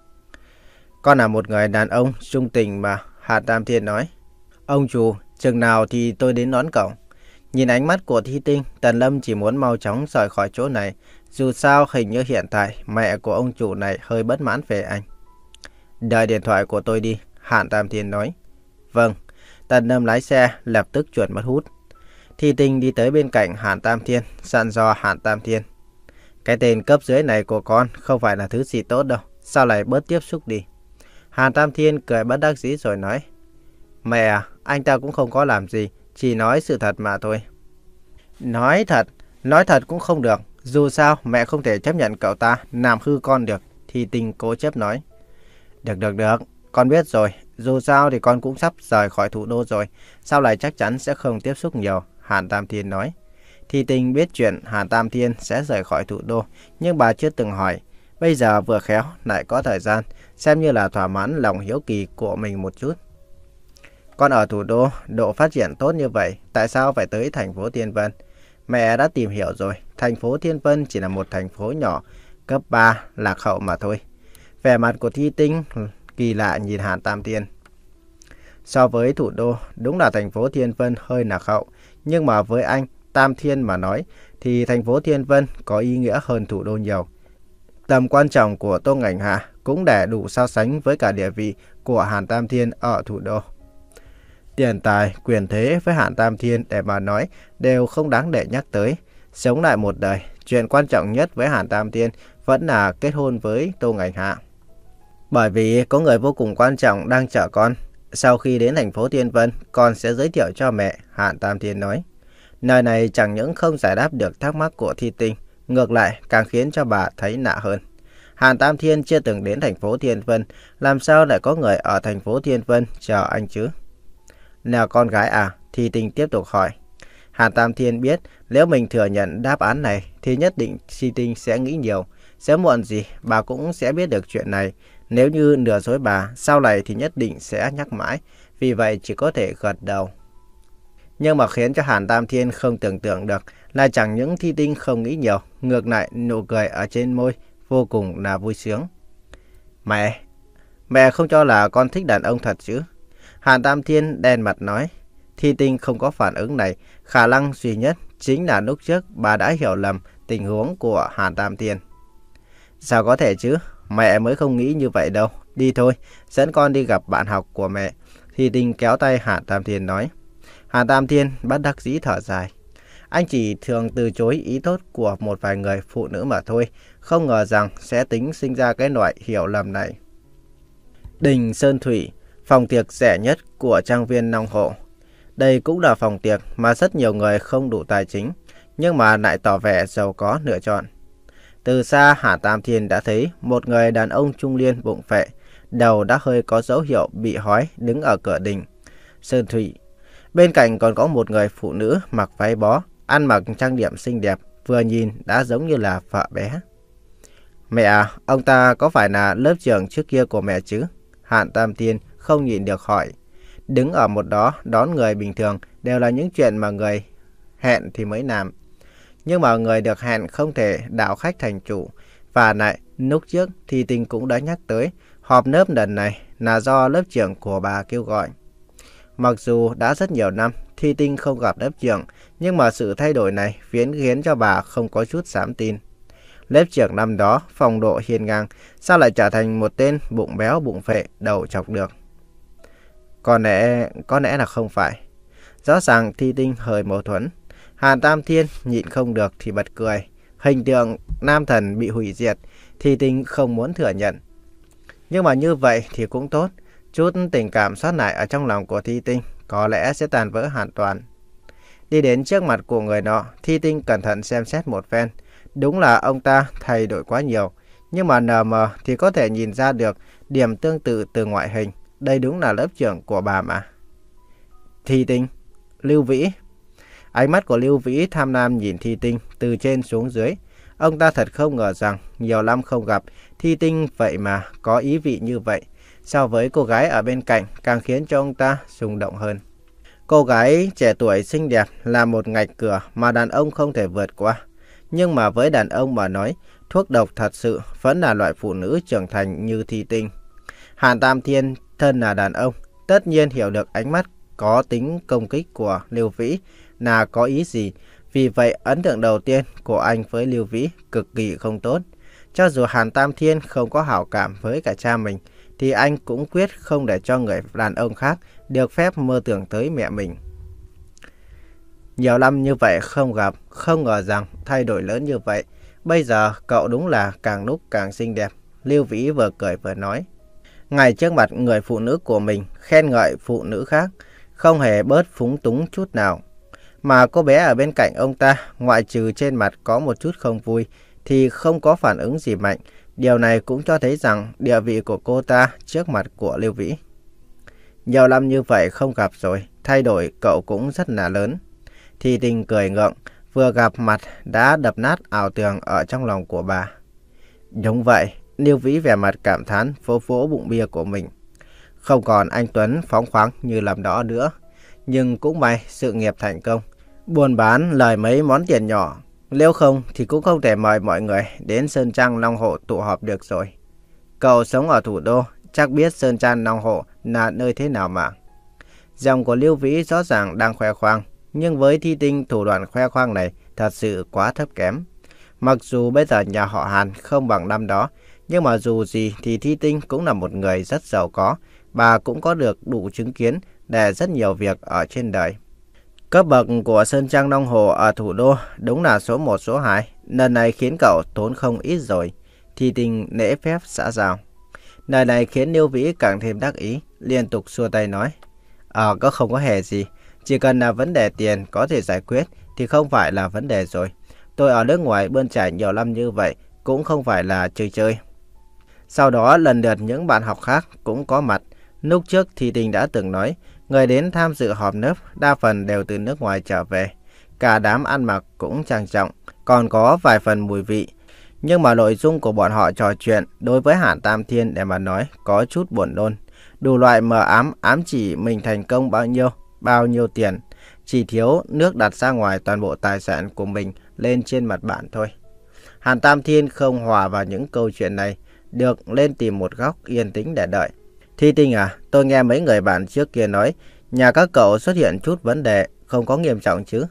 Con là một người đàn ông trung tình mà, Hàn Tam Thiên nói. Ông chủ, chừng nào thì tôi đến đón cậu. Nhìn ánh mắt của Thi Tinh, Tần Lâm chỉ muốn mau chóng rời khỏi chỗ này. Dù sao hình như hiện tại mẹ của ông chủ này hơi bất mãn về anh. Đợi điện thoại của tôi đi, Hàn Tam Thiên nói. Vâng. Tần Lâm lái xe lập tức chuyển mất hút. Thi Tinh đi tới bên cạnh Hàn Tam Thiên, dặn dò Hàn Tam Thiên. Cái tên cấp dưới này của con không phải là thứ gì tốt đâu, sao lại bớt tiếp xúc đi. Hàn Tam Thiên cười bất đắc dĩ rồi nói. Mẹ à, anh ta cũng không có làm gì, chỉ nói sự thật mà thôi. Nói thật, nói thật cũng không được. Dù sao mẹ không thể chấp nhận cậu ta làm hư con được. Thi Tinh cố chấp nói. Được được được, con biết rồi. Dù sao thì con cũng sắp rời khỏi thủ đô rồi. Sau này chắc chắn sẽ không tiếp xúc nhiều, Hàn Tam Thiên nói. Thi Tinh biết chuyện Hàn Tam Thiên sẽ rời khỏi thủ đô, nhưng bà chưa từng hỏi. Bây giờ vừa khéo lại có thời gian, xem như là thỏa mãn lòng hiếu kỳ của mình một chút. Con ở thủ đô, độ phát triển tốt như vậy, tại sao phải tới thành phố Thiên Vân? Mẹ đã tìm hiểu rồi, thành phố Thiên Vân chỉ là một thành phố nhỏ, cấp ba, lạc hậu mà thôi. Vẻ mặt của Thi Tinh kỳ lạ nhìn Hàn Tam Thiên. So với thủ đô, đúng là thành phố Thiên Vân hơi lạc hậu, nhưng mà với anh, Tam Thiên mà nói, thì thành phố Thiên Vân có ý nghĩa hơn thủ đô nhiều. Tầm quan trọng của Tô Ngạnh Hạ cũng để đủ so sánh với cả địa vị của Hàn Tam Thiên ở thủ đô. Tiền tài, quyền thế với Hàn Tam Thiên để mà nói đều không đáng để nhắc tới. Sống lại một đời, chuyện quan trọng nhất với Hàn Tam Thiên vẫn là kết hôn với Tô Ngạnh Hạ. Bởi vì có người vô cùng quan trọng đang chờ con. Sau khi đến thành phố Thiên Vân, con sẽ giới thiệu cho mẹ, Hàn Tam Thiên nói. Nơi này chẳng những không giải đáp được thắc mắc của Thi Tinh, ngược lại càng khiến cho bà thấy lạ hơn. Hàn Tam Thiên chưa từng đến thành phố Thiên Vân, làm sao lại có người ở thành phố Thiên Vân chờ anh chứ? Là con gái à? Thi Tinh tiếp tục hỏi. Hàn Tam Thiên biết nếu mình thừa nhận đáp án này thì nhất định Thi Tinh sẽ nghĩ nhiều. Sớm muộn gì bà cũng sẽ biết được chuyện này. Nếu như lừa dối bà, sau này thì nhất định sẽ nhắc mãi. Vì vậy chỉ có thể gật đầu. Nhưng mà khiến cho Hàn Tam Thiên không tưởng tượng được là chẳng những Thi Tinh không nghĩ nhiều, ngược lại nụ cười ở trên môi vô cùng là vui sướng. Mẹ, mẹ không cho là con thích đàn ông thật chứ? Hàn Tam Thiên đen mặt nói. Thi Tinh không có phản ứng này, khả năng duy nhất chính là lúc trước bà đã hiểu lầm tình huống của Hàn Tam Thiên. Sao có thể chứ? Mẹ mới không nghĩ như vậy đâu. Đi thôi, dẫn con đi gặp bạn học của mẹ. Thi Tinh kéo tay Hàn Tam Thiên nói. Hàn Tam Thiên bất đắc dĩ thở dài. Anh chỉ thường từ chối ý tốt của một vài người phụ nữ mà thôi. Không ngờ rằng sẽ tính sinh ra cái loại hiểu lầm này. Đình Sơn Thủy, phòng tiệc rẻ nhất của trang viên Long Hộ. Đây cũng là phòng tiệc mà rất nhiều người không đủ tài chính, nhưng mà lại tỏ vẻ giàu có lựa chọn. Từ xa Hàn Tam Thiên đã thấy một người đàn ông trung niên bụng phệ, đầu đã hơi có dấu hiệu bị hói đứng ở cửa đình Sơn Thủy. Bên cạnh còn có một người phụ nữ mặc váy bó, ăn mặc trang điểm xinh đẹp, vừa nhìn đã giống như là vợ bé. Mẹ à, ông ta có phải là lớp trưởng trước kia của mẹ chứ? Hàn Tam Thiên không nhịn được hỏi. Đứng ở một đó đón người bình thường đều là những chuyện mà người hẹn thì mới làm. Nhưng mà người được hẹn không thể đạo khách thành chủ. Và lại, lúc trước Thi Tinh cũng đã nhắc tới, họp lớp lần này là do lớp trưởng của bà kêu gọi. Mặc dù đã rất nhiều năm Thi Tinh không gặp lớp trưởng, nhưng mà sự thay đổi này khiến khiến cho bà không có chút dám tin. Lớp trưởng năm đó phong độ hiên ngang, sao lại trở thành một tên bụng béo bụng phệ đầu chọc được? Có lẽ, có lẽ là không phải. Rõ ràng Thi Tinh hơi mâu thuẫn. Hàn Tam Thiên nhịn không được thì bật cười. Hình tượng nam thần bị hủy diệt, Thi Tinh không muốn thừa nhận. Nhưng mà như vậy thì cũng tốt. Chút tình cảm sót lại ở trong lòng của Thi Tinh có lẽ sẽ tan vỡ hoàn toàn. Đi đến trước mặt của người nọ, Thi Tinh cẩn thận xem xét một phen. Đúng là ông ta thay đổi quá nhiều. Nhưng mà nờ mờ thì có thể nhìn ra được điểm tương tự từ ngoại hình. Đây đúng là lớp trưởng của bà mà. Thi Tinh, Lưu Vĩ. Ánh mắt của Lưu Vĩ tham lam nhìn Thi Tinh từ trên xuống dưới. Ông ta thật không ngờ rằng nhiều năm không gặp, Thi Tinh vậy mà có ý vị như vậy. So với cô gái ở bên cạnh càng khiến cho ông ta rung động hơn. Cô gái trẻ tuổi xinh đẹp là một ngạch cửa mà đàn ông không thể vượt qua. Nhưng mà với đàn ông mà nói, thuốc độc thật sự vẫn là loại phụ nữ trưởng thành như Thi Tinh. Hàn Tam Thiên thân là đàn ông, tất nhiên hiểu được ánh mắt có tính công kích của Lưu Vĩ là có ý gì. Vì vậy ấn tượng đầu tiên của anh với Lưu Vĩ cực kỳ không tốt. Cho dù Hàn Tam Thiên không có hảo cảm với cả cha mình, thì anh cũng quyết không để cho người đàn ông khác được phép mơ tưởng tới mẹ mình. Nhiều năm như vậy không gặp, không ngờ rằng thay đổi lớn như vậy. Bây giờ cậu đúng là càng lúc càng xinh đẹp. Lưu Vĩ vừa cười vừa nói. Ngay trước mặt người phụ nữ của mình khen ngợi phụ nữ khác, không hề bớt phúng túng chút nào. Mà cô bé ở bên cạnh ông ta, ngoại trừ trên mặt có một chút không vui, thì không có phản ứng gì mạnh. Điều này cũng cho thấy rằng địa vị của cô ta trước mặt của Lưu Vĩ. Nhiều năm như vậy không gặp rồi, thay đổi cậu cũng rất là lớn. Thi Tinh cười ngượng, vừa gặp mặt đã đập nát ảo tưởng ở trong lòng của bà. Đúng vậy, Lưu Vĩ vẻ mặt cảm thán vỗ vỗ bụng bia của mình. Không còn anh Tuấn phóng khoáng như làm đó nữa. Nhưng cũng may sự nghiệp thành công, buôn bán lời mấy món tiền nhỏ. Nếu không thì cũng không thể mời mọi người đến Sơn Trang Long Hộ tụ họp được rồi. Cậu sống ở thủ đô, chắc biết Sơn Trang Long Hộ là nơi thế nào mà. Giọng của Lưu Vĩ rõ ràng đang khoe khoang, nhưng với Thi Tinh thủ đoạn khoe khoang này thật sự quá thấp kém. Mặc dù bây giờ nhà họ Hàn không bằng năm đó, nhưng mà dù gì thì Thi Tinh cũng là một người rất giàu có. Bà cũng có được đủ chứng kiến để rất nhiều việc ở trên đời. Cấp bậc của Sơn Trang Long Hồ ở thủ đô đúng là số một số hai. Lần này khiến cậu tốn không ít rồi. Thi Tinh lễ phép xã giao. Lời này khiến Lưu Vĩ càng thêm đắc ý, liên tục xua tay nói. Ờ, có không có hề gì. Chỉ cần là vấn đề tiền có thể giải quyết thì không phải là vấn đề rồi. Tôi ở nước ngoài bươn trải nhiều năm như vậy cũng không phải là chơi chơi. Sau đó lần lượt những bạn học khác cũng có mặt. Lúc trước Thi Tinh đã từng nói, người đến tham dự họp lớp đa phần đều từ nước ngoài trở về. Cả đám ăn mặc cũng trang trọng, còn có vài phần mùi vị. Nhưng mà nội dung của bọn họ trò chuyện đối với Hàn Tam Thiên để mà nói có chút buồn nôn. Đủ loại mờ ám ám chỉ mình thành công bao nhiêu, bao nhiêu tiền. Chỉ thiếu nước đặt ra ngoài toàn bộ tài sản của mình lên trên mặt bàn thôi. Hàn Tam Thiên không hòa vào những câu chuyện này, được lên tìm một góc yên tĩnh để đợi. Thi Tinh à, tôi nghe mấy người bạn trước kia nói, nhà các cậu xuất hiện chút vấn đề, không có nghiêm trọng chứ?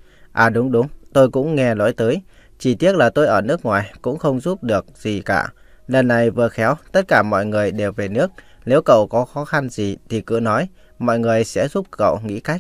À đúng đúng, tôi cũng nghe nói tới. Chỉ tiếc là tôi ở nước ngoài cũng không giúp được gì cả. Lần này vừa khéo, tất cả mọi người đều về nước. Nếu cậu có khó khăn gì thì cứ nói, mọi người sẽ giúp cậu nghĩ cách.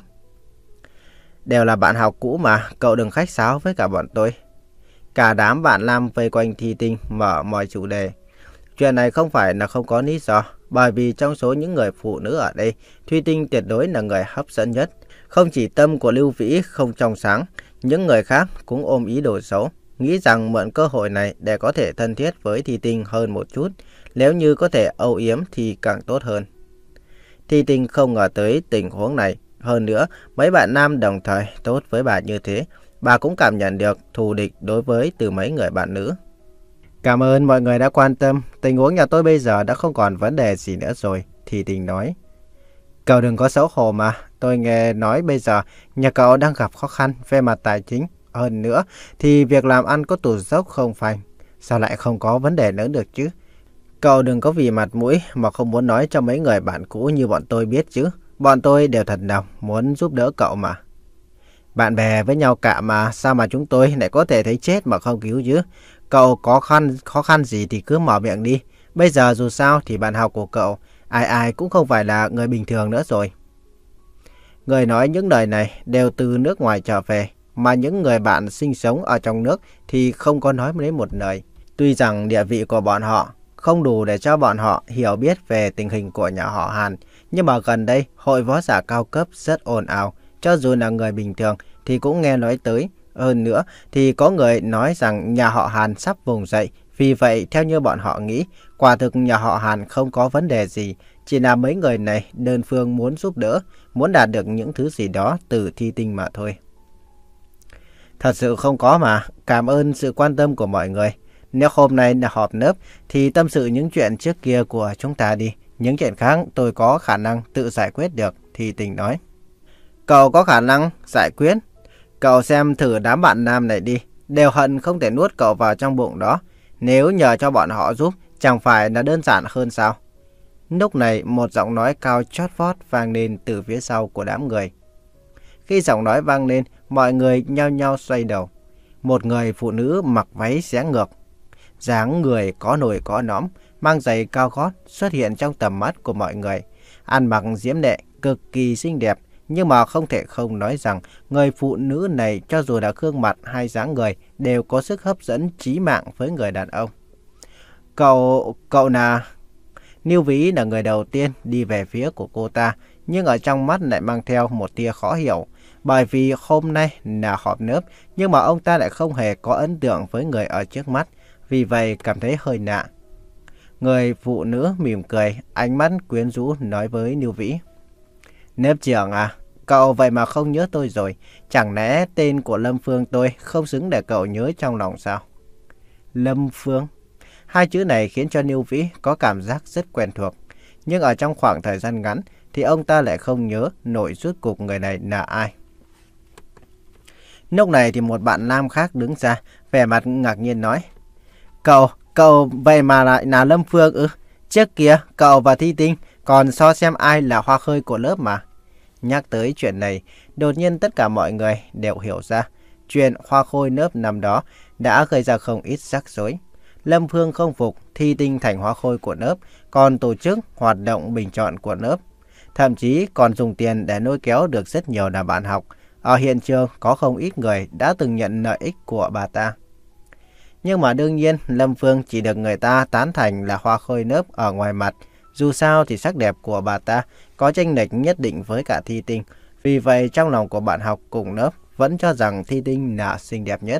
Đều là bạn học cũ mà, cậu đừng khách sáo với cả bọn tôi. Cả đám bạn nam vây quanh Thi Tinh mở mọi chủ đề. Chuyện này không phải là không có lý do, bởi vì trong số những người phụ nữ ở đây, Thi Tinh tuyệt đối là người hấp dẫn nhất. Không chỉ tâm của Lưu Vĩ không trong sáng, những người khác cũng ôm ý đồ xấu, nghĩ rằng mượn cơ hội này để có thể thân thiết với Thi Tinh hơn một chút, nếu như có thể âu yếm thì càng tốt hơn. Thi Tinh không ngờ tới tình huống này, hơn nữa mấy bạn nam đồng thời tốt với bà như thế, bà cũng cảm nhận được thù địch đối với từ mấy người bạn nữ. Cảm ơn mọi người đã quan tâm, tình huống nhà tôi bây giờ đã không còn vấn đề gì nữa rồi, Thi Tinh nói. Cậu đừng có xấu hổ mà, tôi nghe nói bây giờ nhà cậu đang gặp khó khăn về mặt tài chính. Hơn nữa thì việc làm ăn có tụt dốc không phanh, sao lại không có vấn đề nữa được chứ? Cậu đừng có vì mặt mũi mà không muốn nói cho mấy người bạn cũ như bọn tôi biết chứ. Bọn tôi đều thật lòng muốn giúp đỡ cậu mà. Bạn bè với nhau cả mà, sao mà chúng tôi lại có thể thấy chết mà không cứu chứ? Cậu có khăn, khó khăn gì thì cứ mở miệng đi. Bây giờ dù sao thì bạn học của cậu, ai ai cũng không phải là người bình thường nữa rồi. Người nói những lời này đều từ nước ngoài trở về. mà những người bạn sinh sống ở trong nước thì không có nói đến một lời. Tuy rằng địa vị của bọn họ không đủ để cho bọn họ hiểu biết về tình hình của nhà họ Hàn, nhưng mà gần đây hội võ giả cao cấp rất ồn ào, cho dù là người bình thường thì cũng nghe nói tới. Hơn nữa thì có người nói rằng nhà họ Hàn sắp vùng dậy, vì vậy theo như bọn họ nghĩ, quả thực nhà họ Hàn không có vấn đề gì, chỉ là mấy người này đơn phương muốn giúp đỡ, muốn đạt được những thứ gì đó từ Thi Tinh mà thôi. Thật sự không có mà, cảm ơn sự quan tâm của mọi người. Nếu hôm nay là họp lớp thì tâm sự những chuyện trước kia của chúng ta đi. Những chuyện khác tôi có khả năng tự giải quyết được, Thi Tinh nói. Cậu có khả năng giải quyết? Cậu xem thử đám bạn nam này đi, đều hận không thể nuốt cậu vào trong bụng đó. Nếu nhờ cho bọn họ giúp, chẳng phải là đơn giản hơn sao? Lúc này một giọng nói cao chót vót vang lên từ phía sau của đám người. Khi giọng nói vang lên, mọi người nhao nhao xoay đầu. Một người phụ nữ mặc váy xé ngược, dáng người có nồi có nõm, mang giày cao gót xuất hiện trong tầm mắt của mọi người. Ăn mặc diễm lệ, cực kỳ xinh đẹp, nhưng mà không thể không nói rằng người phụ nữ này cho dù là gương mặt hay dáng người đều có sức hấp dẫn chí mạng với người đàn ông. Cậu, cậu là... Niu Vĩ là người đầu tiên đi về phía của cô ta, nhưng ở trong mắt lại mang theo một tia khó hiểu. Bởi vì hôm nay là họp lớp, nhưng mà ông ta lại không hề có ấn tượng với người ở trước mắt, vì vậy cảm thấy hơi lạ. Người phụ nữ mỉm cười, ánh mắt quyến rũ nói với Niu Vĩ. Nếp trưởng à, cậu vậy mà không nhớ tôi rồi, chẳng lẽ tên của Lâm Phương tôi không xứng để cậu nhớ trong lòng sao? Lâm Phương? Hai chữ này khiến cho Niu Vĩ có cảm giác rất quen thuộc. Nhưng ở trong khoảng thời gian ngắn thì ông ta lại không nhớ nổi rốt cuộc người này là ai. Lúc này thì một bạn nam khác đứng ra, vẻ mặt ngạc nhiên nói. Cậu, cậu vậy mà lại là Lâm Phương ư? Trước kia cậu và Thi Tinh còn so xem ai là hoa khôi của lớp mà. Nhắc tới chuyện này, đột nhiên tất cả mọi người đều hiểu ra. Chuyện hoa khôi lớp năm đó đã gây ra không ít rắc rối. Lâm Phương không phục Thi Tinh thành hoa khôi của lớp, còn tổ chức hoạt động bình chọn của lớp. Thậm chí còn dùng tiền để lôi kéo được rất nhiều là bạn học. Ở hiện trường có không ít người đã từng nhận lợi ích của bà ta. Nhưng mà đương nhiên Lâm Phương chỉ được người ta tán thành là hoa khôi lớp ở ngoài mặt. Dù sao thì sắc đẹp của bà ta có chênh lệch nhất định với cả Thi Tinh. Vì vậy trong lòng của bạn học cùng lớp vẫn cho rằng Thi Tinh là xinh đẹp nhất.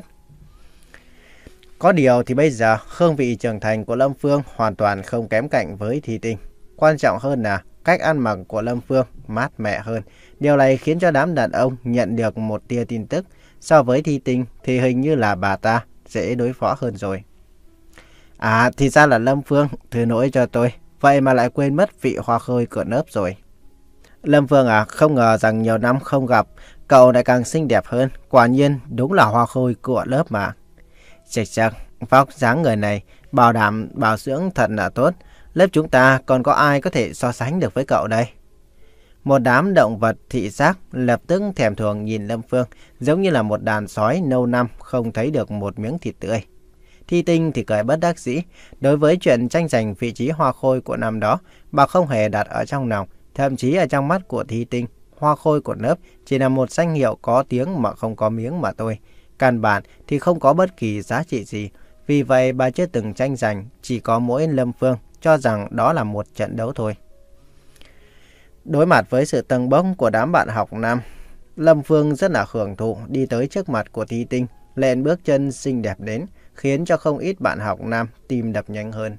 Có điều thì bây giờ hương vị trưởng thành của Lâm Phương hoàn toàn không kém cạnh với Thi Tinh. Quan trọng hơn là cách ăn mặc của Lâm Phương mát mẻ hơn. Điều này khiến cho đám đàn ông nhận được một tia tin tức. So với Thi Tinh thì hình như là bà ta dễ đối phó hơn rồi. À thì ra là Lâm Phương, thứ lỗi cho tôi. Vậy mà lại quên mất vị hoa khôi của lớp rồi. Lâm Phương à, không ngờ rằng nhiều năm không gặp, cậu lại càng xinh đẹp hơn. Quả nhiên đúng là hoa khôi của lớp mà. Chật chật, vóc dáng người này bảo đảm bảo dưỡng thật là tốt. Lớp chúng ta còn có ai có thể so sánh được với cậu đây? Một đám động vật thị giác lập tức thèm thuồng nhìn Lâm Phương, giống như là một đàn sói lâu năm không thấy được một miếng thịt tươi. Thi Tinh thì cười bất đắc dĩ. Đối với chuyện tranh giành vị trí hoa khôi của năm đó, bà không hề đặt ở trong lòng. Thậm chí ở trong mắt của Thi Tinh, hoa khôi của lớp chỉ là một danh hiệu có tiếng mà không có miếng mà thôi. Căn bản thì không có bất kỳ giá trị gì. Vì vậy bà chưa từng tranh giành, chỉ có mỗi Lâm Phương cho rằng đó là một trận đấu thôi. Đối mặt với sự tâng bốc của đám bạn học nam, Lâm Phương rất là hưởng thụ đi tới trước mặt của Thi Tinh, lện bước chân xinh đẹp đến, khiến cho không ít bạn học nam tim đập nhanh hơn.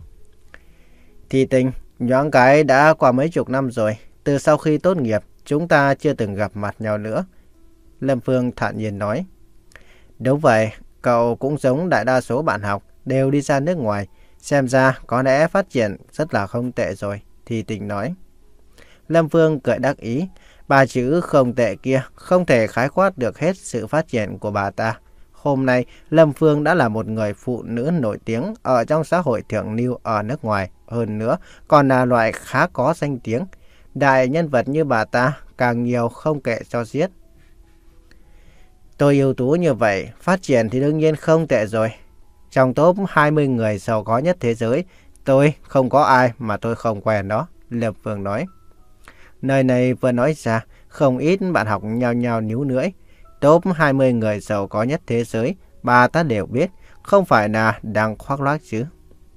Thi Tinh, nhoáng cái đã qua mấy chục năm rồi, từ sau khi tốt nghiệp, chúng ta chưa từng gặp mặt nhau nữa. Lâm Phương thản nhiên nói. Đúng vậy, cậu cũng giống đại đa số bạn học, đều đi ra nước ngoài, xem ra có lẽ phát triển rất là không tệ rồi, Thi Tinh nói. Lâm Phương cười đắc ý, ba chữ không tệ kia không thể khái quát được hết sự phát triển của bà ta. Hôm nay, Lâm Phương đã là một người phụ nữ nổi tiếng ở trong xã hội thượng lưu ở nước ngoài. Hơn nữa, còn là loại khá có danh tiếng. Đại nhân vật như bà ta càng nhiều không kể cho xiết. Tôi ưu tú như vậy, phát triển thì đương nhiên không tệ rồi. Trong top hai mươi người giàu có nhất thế giới, tôi không có ai mà tôi không quen đó, Lâm Phương nói. Nơi này vừa nói ra, không ít bạn học nhao nhao níu lưỡi. top hai mươi người giàu có nhất thế giới, bà ta đều biết, không phải là đang khoác lác chứ.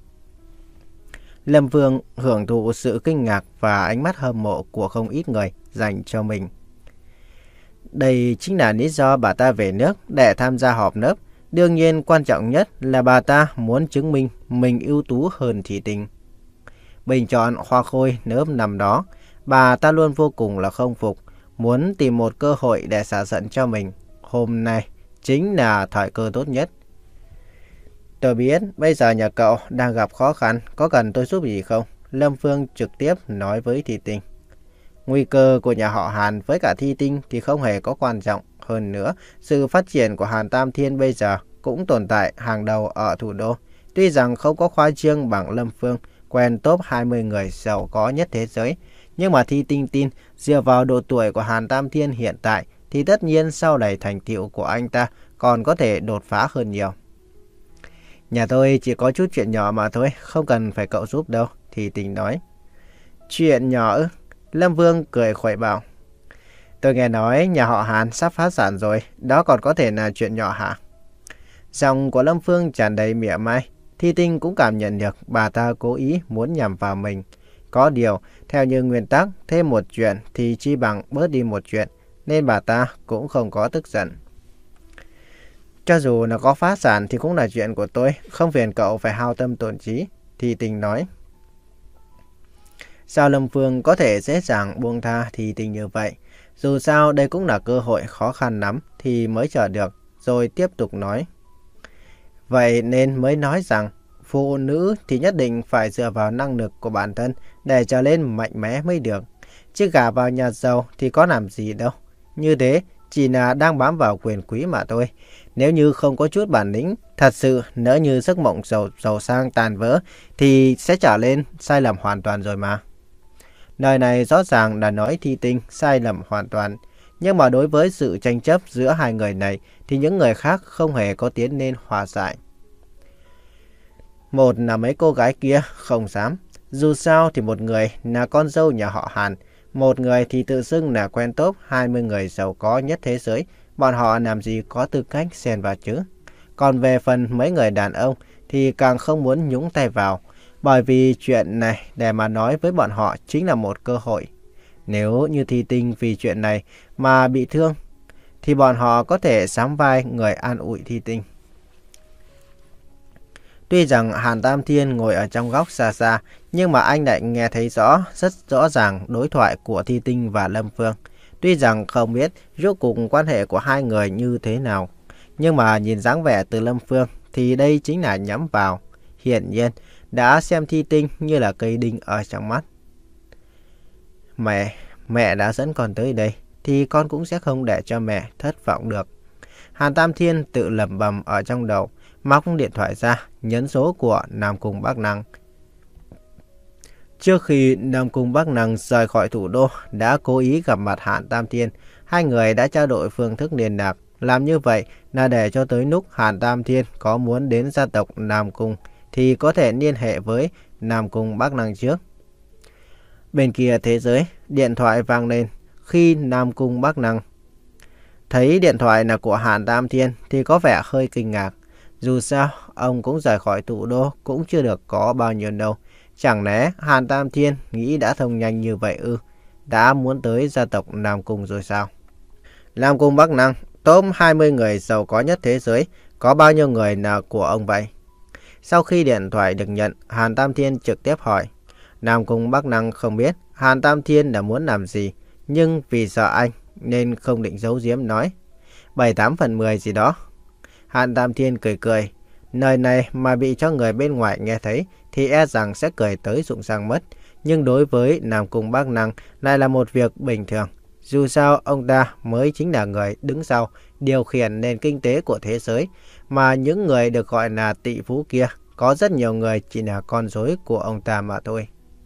Lâm Vương hưởng thụ sự kinh ngạc và ánh mắt hâm mộ của không ít người dành cho mình. Đây chính là lý do bà ta về nước để tham gia họp lớp. Đương nhiên quan trọng nhất là bà ta muốn chứng minh mình ưu tú hơn Thi Tinh. Bình chọn hoa khôi lớp năm đó, bà ta luôn vô cùng là không phục, muốn tìm một cơ hội để xả giận cho mình. Hôm nay chính là thời cơ tốt nhất. Tôi biết bây giờ nhà cậu đang gặp khó khăn, có cần tôi giúp gì không? Lâm Vương trực tiếp nói với Thi Tinh. Nguy cơ của nhà họ Hàn với cả Thi Tinh thì không hề có quan trọng. Hơn nữa, sự phát triển của Hàn Tam Thiên bây giờ cũng tồn tại hàng đầu ở thủ đô. Tuy rằng không có khoa trương bằng Lâm Vương, quen top hai mươi người giàu có nhất thế giới, nhưng mà Thi Tinh tin dựa vào độ tuổi của Hàn Tam Thiên hiện tại thì tất nhiên sau này thành tựu của anh ta còn có thể đột phá hơn nhiều. Nhà tôi chỉ có chút chuyện nhỏ mà thôi, không cần phải cậu giúp đâu, Thi Tinh nói. Chuyện nhỏ ư? Lâm Vương cười khuẩy bảo. Tôi nghe nói nhà họ Hàn sắp phá sản rồi, đó còn có thể là chuyện nhỏ hả? Giọng của Lâm Vương tràn đầy mỉa mai. Thi Tinh cũng cảm nhận được bà ta cố ý muốn nhằm vào mình. Có điều, theo như nguyên tắc, thêm một chuyện thì chi bằng bớt đi một chuyện, nên bà ta cũng không có tức giận. Cho dù là có phá sản thì cũng là chuyện của tôi, không phiền cậu phải hao tâm tổn trí, Thi Tinh nói. Sao Lâm Vương có thể dễ dàng buông tha Thi Tinh như vậy? Dù sao đây cũng là cơ hội khó khăn lắm thì mới chờ được, rồi tiếp tục nói. Vậy nên mới nói rằng phụ nữ thì nhất định phải dựa vào năng lực của bản thân để trở lên mạnh mẽ mới được. Chứ gả vào nhà giàu thì có làm gì đâu. Như thế chỉ là đang bám vào quyền quý mà thôi. Nếu như không có chút bản lĩnh, thật sự nỡ như giấc mộng giàu, giàu sang tàn vỡ thì sẽ trở lên sai lầm hoàn toàn rồi mà. Lời này rõ ràng là nói Thi Tinh sai lầm hoàn toàn. Nhưng mà đối với sự tranh chấp giữa hai người này thì những người khác không hề có tiến nên hòa giải. Một là mấy cô gái kia không dám. Dù sao thì một người là con dâu nhà họ Hàn, một người thì tự xưng là quen top hai mươi người giàu có nhất thế giới. Bọn họ làm gì có tư cách xen vào chứ. Còn về phần mấy người đàn ông thì càng không muốn nhúng tay vào. Bởi vì chuyện này để mà nói với bọn họ chính là một cơ hội. Nếu như Thi Tinh vì chuyện này mà bị thương thì bọn họ có thể sắm vai người an ủi Thi Tinh. Tuy rằng Hàn Tam Thiên ngồi ở trong góc xa xa, nhưng mà anh lại nghe thấy rõ, rất rõ ràng đối thoại của Thi Tinh và Lâm Vương. Tuy rằng không biết rốt cuộc quan hệ của hai người như thế nào, nhưng mà nhìn dáng vẻ từ Lâm Vương thì đây chính là nhắm vào. Hiển nhiên đã xem Thi Tinh như là cây đinh ở trong mắt. Mẹ, mẹ đã dẫn con tới đây thì con cũng sẽ không để cho mẹ thất vọng được. Hàn Tam Thiên tự lẩm bẩm ở trong đầu, móc điện thoại ra, nhấn số của Nam Cung Bắc Năng. Trước khi Nam Cung Bắc Năng rời khỏi thủ đô, đã cố ý gặp mặt Hàn Tam Thiên. Hai người đã trao đổi phương thức liên lạc. Làm như vậy là để cho tới lúc Hàn Tam Thiên có muốn đến gia tộc Nam Cung thì có thể liên hệ với Nam Cung Bắc Năng trước. Bên kia thế giới, điện thoại vang lên. Khi Nam Cung Bắc Năng thấy điện thoại là của Hàn Tam Thiên thì có vẻ hơi kinh ngạc. Dù sao, ông cũng rời khỏi thủ đô cũng chưa được có bao nhiêu đâu. Chẳng lẽ Hàn Tam Thiên nghĩ đã thông nhanh như vậy ư? Đã muốn tới gia tộc Nam Cung rồi sao? Nam Cung Bắc Năng, top hai mươi người giàu có nhất thế giới, có bao nhiêu người là của ông vậy? Sau khi điện thoại được nhận, Hàn Tam Thiên trực tiếp hỏi. Nam Cung Bắc Năng không biết Hàn Tam Thiên đã muốn làm gì, nhưng vì sợ anh nên không định giấu giếm nói. Bảy tám phần mười gì đó. Hàn Tam Thiên cười cười. Lời này mà bị cho người bên ngoài nghe thấy thì e rằng sẽ cười tới rụng răng mất. Nhưng đối với Nam Cung Bắc Năng lại là một việc bình thường. Dù sao ông ta mới chính là người đứng sau điều khiển nền kinh tế của thế giới. Mà những người được gọi là tỷ phú kia, có rất nhiều người chỉ là con rối của ông ta mà thôi.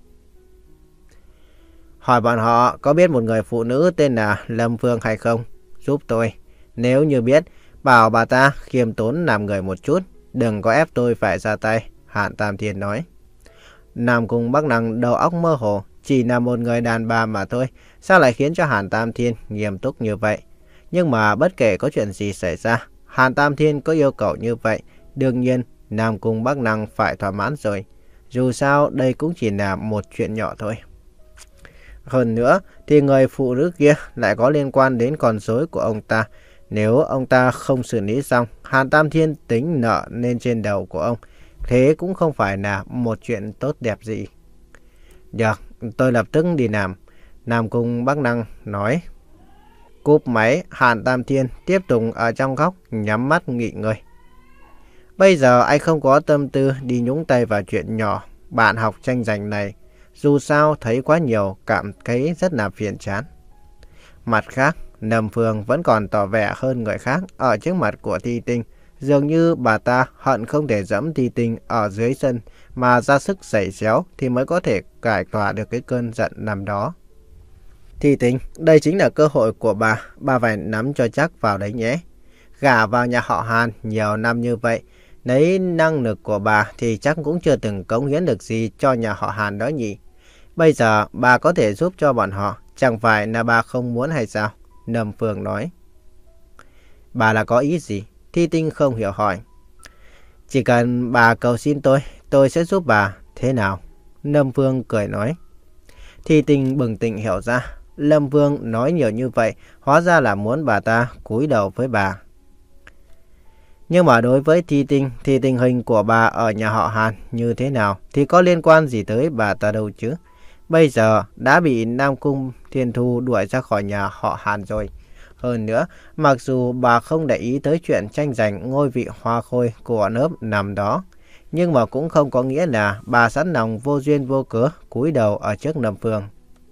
Hỏi bọn họ có biết một người phụ nữ tên là Lâm Vương hay không? Giúp tôi. Nếu như biết, bảo bà ta khiêm tốn làm người một chút. Đừng có ép tôi phải ra tay, Hàn Tam Thiên nói. Nam Cung Bắc Năng đầu óc mơ hồ, chỉ là một người đàn bà mà thôi. Sao lại khiến cho Hàn Tam Thiên nghiêm túc như vậy? Nhưng mà bất kể có chuyện gì xảy ra, Hàn Tam Thiên có yêu cầu như vậy, đương nhiên Nam Cung Bắc Năng phải thỏa mãn rồi. Dù sao đây cũng chỉ là một chuyện nhỏ thôi. Hơn nữa thì người phụ nữ kia lại có liên quan đến con rối của ông ta. Nếu ông ta không xử lý xong, Hàn Tam Thiên tính nợ lên trên đầu của ông. Thế cũng không phải là một chuyện tốt đẹp gì. Được, tôi lập tức đi làm. Nam Cung Bắc Năng nói. Cúp máy, Hàn Tam Thiên tiếp tục ở trong góc nhắm mắt nghỉ ngơi. Bây giờ anh không có tâm tư đi nhúng tay vào chuyện nhỏ bạn học tranh giành này. Dù sao thấy quá nhiều cảm thấy rất là phiền chán. Mặt khác, Lâm Phương vẫn còn tỏ vẻ hơn người khác ở trước mặt của Thi Tinh. Dường như bà ta hận không thể dẫm Thi Tinh ở dưới sân mà ra sức giày xéo thì mới có thể cải tỏa được cái cơn giận năm đó. Thi Tinh, đây chính là cơ hội của bà, bà phải nắm cho chắc vào đấy nhé. Gả vào nhà họ Hàn nhiều năm như vậy, lấy năng lực của bà thì chắc cũng chưa từng cống hiến được gì cho nhà họ Hàn đó nhỉ. Bây giờ bà có thể giúp cho bọn họ, chẳng phải là bà không muốn hay sao? Lâm Phương nói. Bà là có ý gì? Thi Tinh không hiểu hỏi. Chỉ cần bà cầu xin tôi, tôi sẽ giúp bà. Thế nào? Lâm Phương cười nói. Thi Tinh bừng tỉnh hiểu ra. Lâm Vương nói nhiều như vậy, hóa ra là muốn bà ta cúi đầu với bà. Nhưng mà đối với Thi Tinh thì tình hình của bà ở nhà họ Hàn như thế nào thì có liên quan gì tới bà ta đâu chứ. Bây giờ đã bị Nam Cung Thiên Thu đuổi ra khỏi nhà họ Hàn rồi. Hơn nữa, mặc dù bà không để ý tới chuyện tranh giành ngôi vị hoa khôi của nớp nằm đó, nhưng mà cũng không có nghĩa là bà sẵn lòng vô duyên vô cớ cúi đầu ở trước Lâm Phương.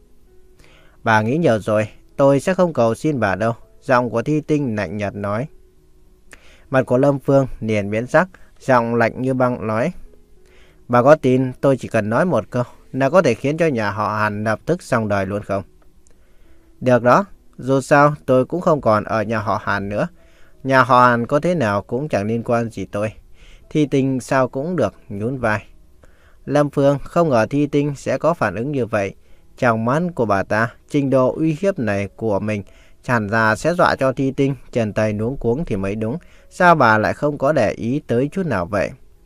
Bà nghĩ nhiều rồi, tôi sẽ không cầu xin bà đâu. Giọng của Thi Tinh lạnh nhạt nói. Mặt của Lâm Phương liền biến sắc, giọng lạnh như băng nói. Bà có tin tôi chỉ cần nói một câu là có thể khiến cho nhà họ Hàn lập tức xong đời luôn không? Được đó, dù sao tôi cũng không còn ở nhà họ Hàn nữa. Nhà họ Hàn có thế nào cũng chẳng liên quan gì tôi. Thi Tinh sao cũng được, nhún vai. Lâm Phương không ngờ Thi Tinh sẽ có phản ứng như vậy. Trong mắt của bà ta, trình độ uy hiếp này của mình chẳng ra sẽ dọa cho Thi Tinh chân tay luống cuống thì mới đúng. Sao bà lại không có để ý tới chút nào vậy?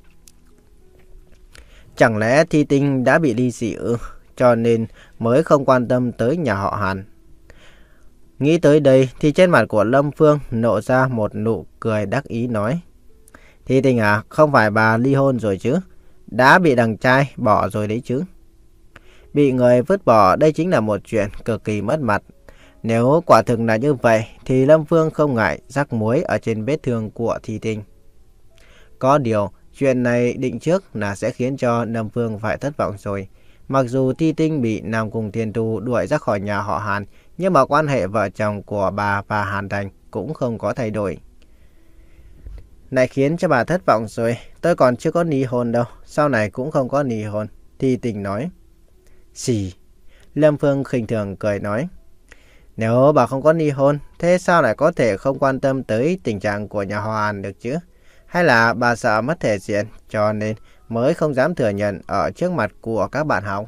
Chẳng lẽ Thi Tinh đã bị ly dị ư? Cho nên mới không quan tâm tới nhà họ Hàn. Nghĩ tới đây thì trên mặt của Lâm Phương nộ ra một nụ cười đắc ý nói. Thi Tinh à, không phải bà ly hôn rồi chứ? Đã bị đàn trai bỏ rồi đấy chứ? Bị người vứt bỏ đây chính là một chuyện cực kỳ mất mặt. Nếu quả thực là như vậy thì Lâm Phương không ngại rắc muối ở trên vết thương của Thi Tinh. Có điều, chuyện này định trước là sẽ khiến cho Lâm Phương phải thất vọng rồi. Mặc dù Thi Tinh bị Nam Cung Thiên Thu đuổi ra khỏi nhà họ Hàn, nhưng mà quan hệ vợ chồng của bà và Hàn Thành cũng không có thay đổi. Lại khiến cho bà thất vọng rồi, tôi còn chưa có ly hôn đâu, sau này cũng không có ly hôn. Thi Tinh nói. Xì. Lâm Phương khinh thường cười nói. Nếu bà không có ly hôn, thế sao lại có thể không quan tâm tới tình trạng của nhà họ Hàn được chứ? Hay là bà sợ mất thể diện cho nên mới không dám thừa nhận ở trước mặt của các bạn học?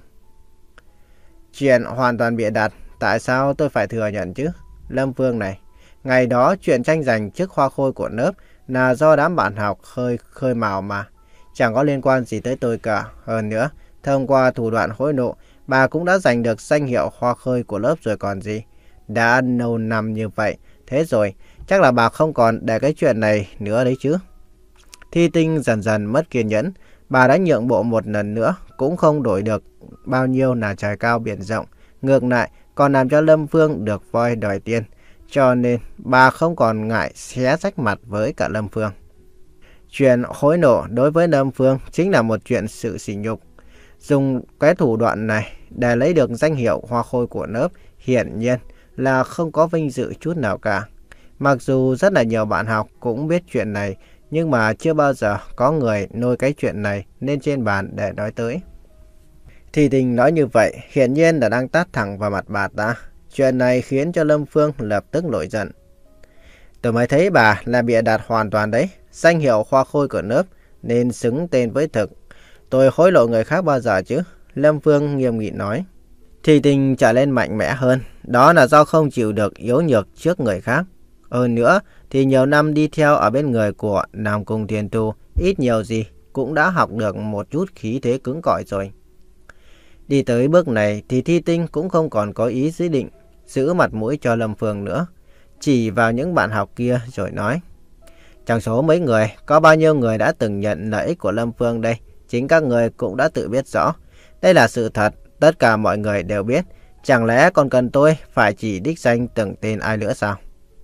Chuyện hoàn toàn bịa đặt, tại sao tôi phải thừa nhận chứ? Lâm Phương này, ngày đó chuyện tranh giành chức hoa khôi của lớp là do đám bạn học khơi khơi mào mà. Chẳng có liên quan gì tới tôi cả. Hơn nữa, thông qua thủ đoạn hối lộ, bà cũng đã giành được danh hiệu hoa khôi của lớp rồi còn gì. Đã lâu năm như vậy, thế rồi, chắc là bà không còn để cái chuyện này nữa đấy chứ. Thi Tinh dần dần mất kiên nhẫn, bà đã nhượng bộ một lần nữa, cũng không đổi được bao nhiêu là trời cao biển rộng. Ngược lại, còn làm cho Lâm Phương được voi đòi tiên, cho nên bà không còn ngại xé rách mặt với cả Lâm Phương. Chuyện hối lộ đối với Lâm Phương chính là một chuyện sự sỉ nhục. Dùng cái thủ đoạn này để lấy được danh hiệu hoa khôi của lớp hiển nhiên là không có vinh dự chút nào cả. Mặc dù rất là nhiều bạn học cũng biết chuyện này, nhưng mà chưa bao giờ có người nôi cái chuyện này lên trên bàn để nói tới. Thi Tinh nói như vậy hiển nhiên là đang tát thẳng vào mặt bà ta. Chuyện này khiến cho Lâm Phương lập tức nổi giận. Tôi mới thấy bà là bịa đặt hoàn toàn đấy. Danh hiệu hoa khôi của lớp nên xứng tên với thực. Tôi hối lộ người khác bao giờ chứ? Lâm Phương nghiêm nghị nói. Thi Tinh trở lên mạnh mẽ hơn. Đó là do không chịu được yếu nhược trước người khác. Hơn nữa thì nhiều năm đi theo ở bên người của Nam Cung Thiên Tu, ít nhiều gì cũng đã học được một chút khí thế cứng cỏi rồi. Đi tới bước này thì Thi Tinh cũng không còn có ý dự định giữ mặt mũi cho Lâm Phương nữa. Chỉ vào những bạn học kia rồi nói. Trong số mấy người, có bao nhiêu người đã từng nhận lợi ích của Lâm Phương đây? Chính các người cũng đã tự biết rõ. Đây là sự thật, tất cả mọi người đều biết. Chẳng lẽ còn cần tôi phải chỉ đích danh từng tên ai nữa sao?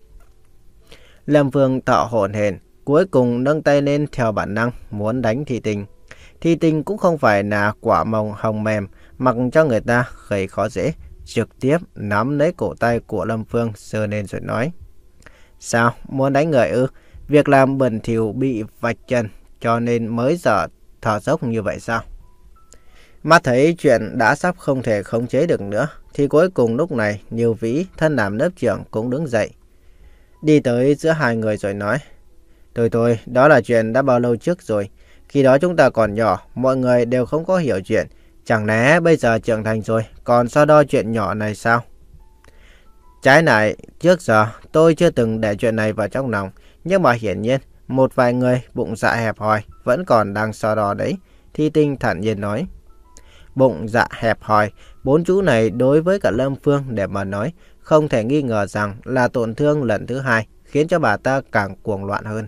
Lâm Phương thở hổn hển, cuối cùng nâng tay lên theo bản năng muốn đánh Thi Tinh. Thi Tinh cũng không phải là quả mồng hồng mềm, mặc cho người ta gây khó dễ, trực tiếp nắm lấy cổ tay của Lâm Phương giơ lên rồi nói. Sao, muốn đánh người ư? Việc làm bẩn thỉu bị vạch trần cho nên mới giờ thở dốc như vậy sao? Mắt thấy chuyện đã sắp không thể khống chế được nữa, thì cuối cùng lúc này Nhiêu Vĩ thân làm lớp trưởng cũng đứng dậy. Đi tới giữa hai người rồi nói. Thôi thôi, đó là chuyện đã bao lâu trước rồi. Khi đó chúng ta còn nhỏ, mọi người đều không có hiểu chuyện. Chẳng lẽ bây giờ trưởng thành rồi, còn so đo chuyện nhỏ này sao? Trái lại, trước giờ tôi chưa từng để chuyện này vào trong lòng. Nhưng mà hiển nhiên, một vài người bụng dạ hẹp hòi vẫn còn đang so đo đấy. Thi Tinh thản nhiên nói. Bụng dạ hẹp hòi, bốn chữ này đối với cả Lâm Phương để mà nói, không thể nghi ngờ rằng là tổn thương lần thứ hai, khiến cho bà ta càng cuồng loạn hơn.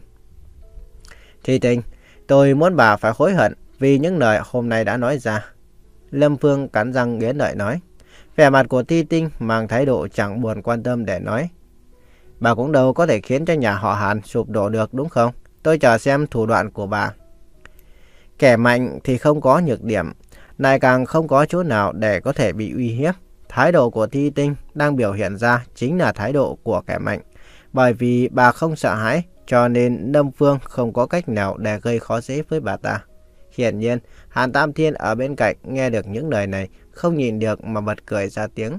Thi Tinh, tôi muốn bà phải hối hận vì những lời hôm nay đã nói ra. Lâm Phương cắn răng nghiến lợi nói. Vẻ mặt của Thi Tinh mang thái độ chẳng buồn quan tâm để nói. Bà cũng đâu có thể khiến cho nhà họ Hàn sụp đổ được đúng không? Tôi chờ xem thủ đoạn của bà. Kẻ mạnh thì không có nhược điểm, lại càng không có chỗ nào để có thể bị uy hiếp. Thái độ của Thi Tinh đang biểu hiện ra chính là thái độ của kẻ mạnh. Bởi vì bà không sợ hãi, cho nên Lâm Phương không có cách nào để gây khó dễ với bà ta. Hiển nhiên, Hàn Tam Thiên ở bên cạnh nghe được những lời này, không nhìn được mà bật cười ra tiếng.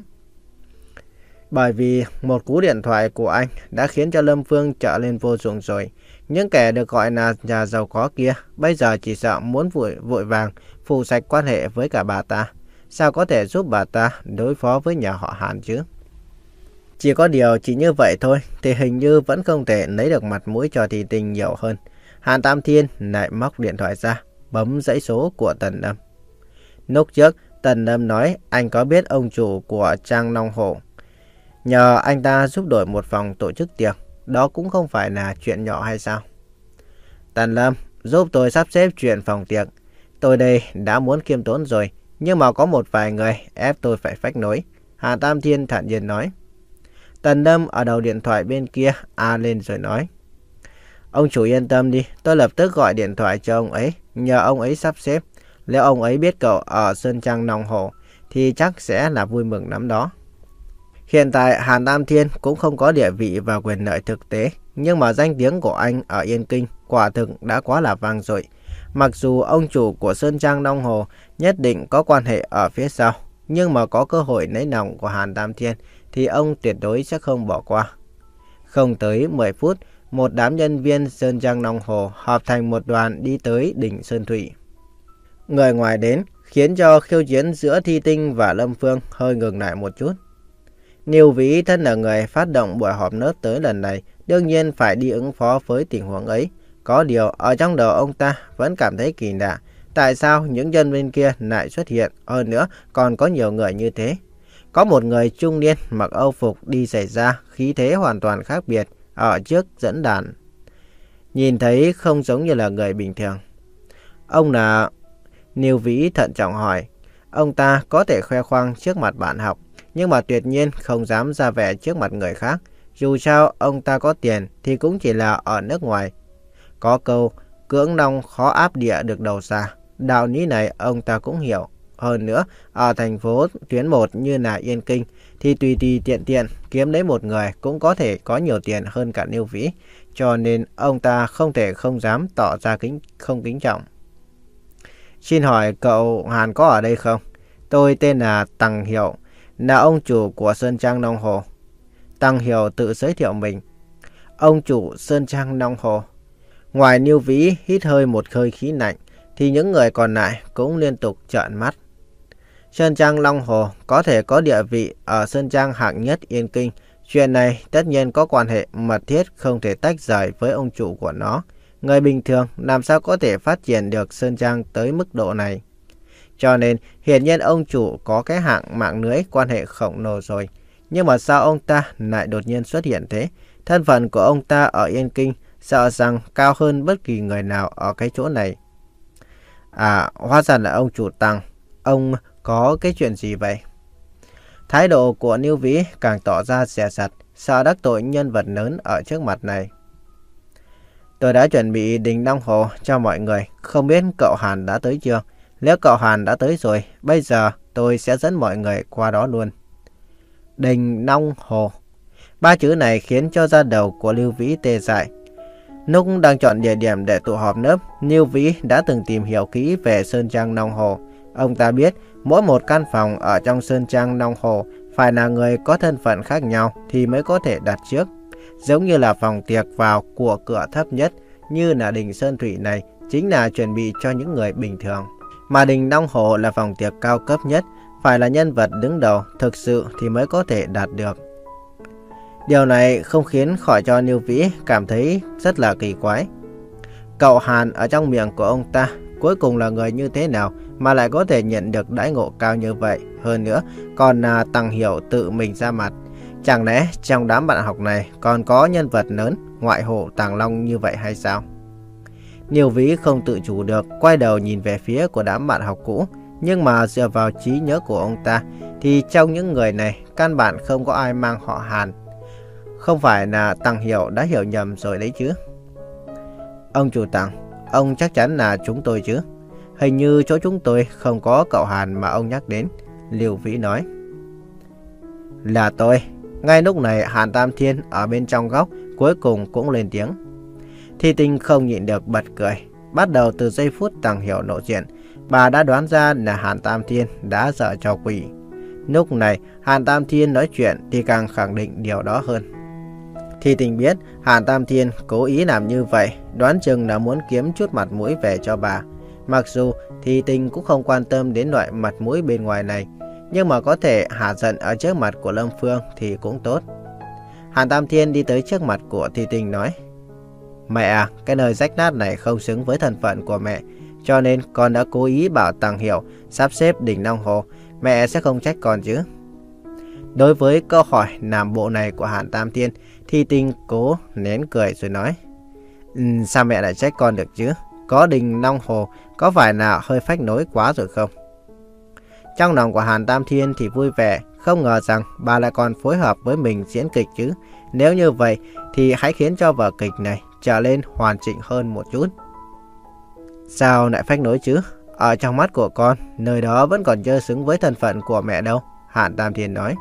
Bởi vì một cú điện thoại của anh đã khiến cho Lâm Phương trở lên vô dụng rồi. Những kẻ được gọi là nhà giàu có kia, bây giờ chỉ sợ muốn vội, vội vàng phủ sạch quan hệ với cả bà ta. Sao có thể giúp bà ta đối phó với nhà họ Hàn chứ? Chỉ có điều chỉ như vậy thôi thì hình như vẫn không thể lấy được mặt mũi cho Thi Tinh nhiều hơn. Hàn Tam Thiên lại móc điện thoại ra, bấm dãy số của Tần Lâm. Lúc trước, Tần Lâm nói anh có biết ông chủ của Trang Long Hồ. Nhờ anh ta giúp đổi một phòng tổ chức tiệc, đó cũng không phải là chuyện nhỏ hay sao? Tần Lâm, giúp tôi sắp xếp chuyện phòng tiệc. Tôi đây đã muốn khiêm tốn rồi, nhưng mà có một vài người ép tôi phải phách nối. Hà Tam Thiên thản nhiên nói. Tần Lâm ở đầu điện thoại bên kia a lên rồi nói. Ông chủ yên tâm đi, tôi lập tức gọi điện thoại cho ông ấy, nhờ ông ấy sắp xếp. Nếu ông ấy biết cậu ở Sơn Trang Long Hồ, thì chắc sẽ là vui mừng lắm đó. Hiện tại Hàn Tam Thiên cũng không có địa vị và quyền lợi thực tế, nhưng mà danh tiếng của anh ở Yên Kinh quả thực đã quá là vang dội. Mặc dù ông chủ của Sơn Trang Long Hồ nhất định có quan hệ ở phía sau, nhưng mà có cơ hội lấy lòng của Hàn Tam Thiên thì ông tuyệt đối sẽ không bỏ qua. Không tới mười phút, một đám nhân viên Sơn Trang Long Hồ họp thành một đoàn đi tới đỉnh Sơn Thủy. Người ngoài đến khiến cho khiêu chiến giữa Thi Tinh và Lâm Phương hơi ngừng lại một chút. Nhiêu Vĩ thân là người phát động buổi họp lớp tới lần này, đương nhiên phải đi ứng phó với tình huống ấy. Có điều ở trong đầu ông ta vẫn cảm thấy kỳ lạ. Tại sao những nhân viên kia lại xuất hiện, hơn nữa còn có nhiều người như thế? Có một người trung niên mặc âu phục đi giày da, khí thế hoàn toàn khác biệt, ở trước dẫn đàn. Nhìn thấy không giống như là người bình thường. Ông là... Nhiêu Vĩ thận trọng hỏi. Ông ta có thể khoe khoang trước mặt bạn học, nhưng mà tuyệt nhiên không dám ra vẻ trước mặt người khác. Dù sao ông ta có tiền thì cũng chỉ là ở nước ngoài. Có câu cưỡng long khó áp địa được đầu xa. Đạo lý này ông ta cũng hiểu. Hơn nữa, ở thành phố tuyến một như là Yên Kinh thì tùy tùy tiện tiện kiếm lấy một người cũng có thể có nhiều tiền hơn cả Nhiêu Vĩ. Cho nên ông ta không thể không dám tỏ ra kính, không kính trọng. Xin hỏi cậu Hàn có ở đây không? Tôi tên là Tăng Hiệu, là ông chủ của Sơn Trang Long Hồ. Tăng Hiệu tự giới thiệu mình. Ông chủ Sơn Trang Long Hồ. Ngoài Nhiêu Vĩ hít hơi một hơi khí lạnh, thì những người còn lại cũng liên tục trợn mắt. Sơn Trang Long Hồ có thể có địa vị ở Sơn Trang hạng nhất Yên Kinh, Chuyện này tất nhiên có quan hệ mật thiết không thể tách rời với ông chủ của nó. Người bình thường làm sao có thể phát triển được sơn trang tới mức độ này. Cho nên hiển nhiên ông chủ có cái hạng mạng lưới quan hệ khổng lồ rồi. Nhưng mà sao ông ta lại đột nhiên xuất hiện thế? Thân phận của ông ta ở Yên Kinh sợ rằng cao hơn bất kỳ người nào ở cái chỗ này. À, hóa ra là ông chủ Tăng. Ông có cái chuyện gì vậy? Thái độ của Niêu Vĩ càng tỏ ra dè dặt, sợ đắc tội nhân vật lớn ở trước mặt này. Tôi đã chuẩn bị đình Long Hồ cho mọi người, không biết cậu Hàn đã tới chưa? Nếu cậu Hàn đã tới rồi, bây giờ tôi sẽ dẫn mọi người qua đó luôn. Đình Long Hồ. Ba chữ này khiến cho da đầu của Lưu Vĩ tê dại. Lúc đang chọn địa điểm để tụ họp lớp, Lưu Vĩ đã từng tìm hiểu kỹ về Sơn Trang Long Hồ. Ông ta biết mỗi một căn phòng ở trong Sơn Trang Long Hồ phải là người có thân phận khác nhau thì mới có thể đặt trước. Giống như là phòng tiệc vào của cửa thấp nhất, như là đình Sơn Thủy này, chính là chuẩn bị cho những người bình thường. Mà đình Long Hồ là phòng tiệc cao cấp nhất, phải là nhân vật đứng đầu thực sự thì mới có thể đạt được. Điều này không khiến khỏi cho Niêu Vĩ cảm thấy rất là kỳ quái. Cậu Hàn ở trong miệng của ông ta cuối cùng là người như thế nào mà lại có thể nhận được đãi ngộ cao như vậy? Hơn nữa còn là Tăng Hiểu tự mình ra mặt. Chẳng lẽ trong đám bạn học này còn có nhân vật lớn ngoại hộ Tàng Long như vậy hay sao? Niêu Vĩ không tự chủ được quay đầu nhìn về phía của đám bạn học cũ. Nhưng mà dựa vào trí nhớ của ông ta thì trong những người này căn bản không có ai mang họ Hàn. Không phải là Tăng Hiểu đã hiểu nhầm rồi đấy chứ? Ông chủ Tăng, ông chắc chắn là chúng tôi chứ? Hình như chỗ chúng tôi không có cậu Hàn mà ông nhắc đến. Lưu Vĩ nói. Là tôi. Ngay lúc này Hàn Tam Thiên ở bên trong góc cuối cùng cũng lên tiếng. Thi Tinh không nhịn được bật cười. Bắt đầu từ giây phút Tăng Hiểu lộ diện, bà đã đoán ra là Hàn Tam Thiên đã dở trò quỷ. Lúc này Hàn Tam Thiên nói chuyện thì càng khẳng định điều đó hơn. Thi Tinh biết Hàn Tam Thiên cố ý làm như vậy, đoán chừng là muốn kiếm chút mặt mũi về cho bà. Mặc dù Thi Tinh cũng không quan tâm đến loại mặt mũi bên ngoài này, nhưng mà có thể hạ giận ở trước mặt của Lâm Phương thì cũng tốt. Hàn Tam Thiên đi tới trước mặt của Thi Tinh nói. Mẹ à, cái nơi rách nát này không xứng với thân phận của mẹ, cho nên con đã cố ý bảo Tăng Hiểu sắp xếp đình Long Hồ. Mẹ sẽ không trách con chứ? Đối với câu hỏi làm bộ này của Hàn Tam Thiên, Thi Tinh cố nén cười rồi nói. Um, sao mẹ lại trách con được chứ? Có đình Long Hồ có phải là hơi phách nối quá rồi không? Trong lòng của Hàn Tam Thiên thì vui vẻ, không ngờ rằng bà lại còn phối hợp với mình diễn kịch chứ. Nếu như vậy thì hãy khiến cho vở kịch này trở lên hoàn chỉnh hơn một chút. Sao lại phách nối chứ? Ở trong mắt của con, nơi đó vẫn còn chưa xứng với thân phận của mẹ đâu, Hàn Tam Thiên nói.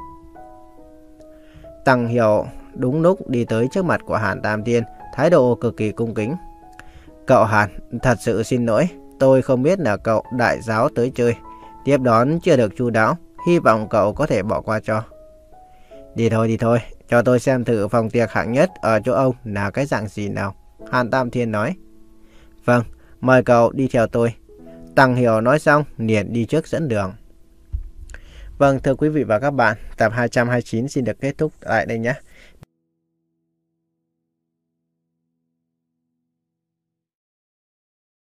Tăng Hiểu đúng lúc đi tới trước mặt của Hàn Tam Thiên, thái độ cực kỳ cung kính. Cậu Hàn, thật sự xin lỗi, tôi không biết là cậu đại giáo tới chơi, tiếp đón chưa được chu đáo, hy vọng cậu có thể bỏ qua cho. Đi thôi đi thôi, cho tôi xem thử phòng tiệc hạng nhất ở chỗ ông là cái dạng gì nào, Hàn Tam Thiên nói. Vâng, mời cậu đi theo tôi. Tăng Hiểu nói xong liền đi trước dẫn đường. Vâng, thưa quý vị và các bạn, tập hai trăm hai mươi chín xin được kết thúc tại đây nhé.